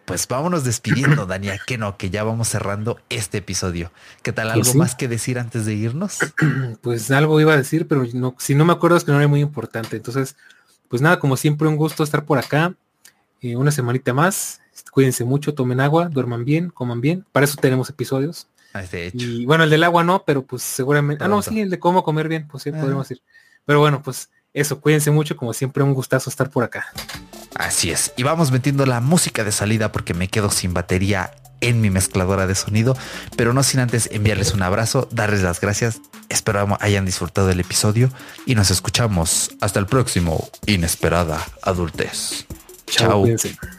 pues vámonos despidiendo, Dania, que no, que ya vamos cerrando este episodio. ¿Qué tal? ¿Algo Pues sí. más que decir antes de irnos? Pues algo iba a decir, pero no, si no me acuerdo es que no era muy importante. Entonces, pues nada, como siempre, un gusto estar por acá. Eh, una semanita más. Cuídense mucho, tomen agua, duerman bien, coman bien. Para eso tenemos episodios. De hecho. Y bueno, el del agua no, pero pues seguramente. Pronto. Ah, no, sí, el de cómo comer bien, pues sí, Ah. podríamos decir. Pero bueno, pues eso, cuídense mucho, como siempre, un gustazo estar por acá. Así es. Y vamos metiendo la música de salida porque me quedo sin batería en mi mezcladora de sonido, pero no sin antes enviarles un abrazo, darles las gracias. Espero hayan disfrutado del episodio y nos escuchamos hasta el próximo Inesperada Adultez. Chao, Chao. cuídense.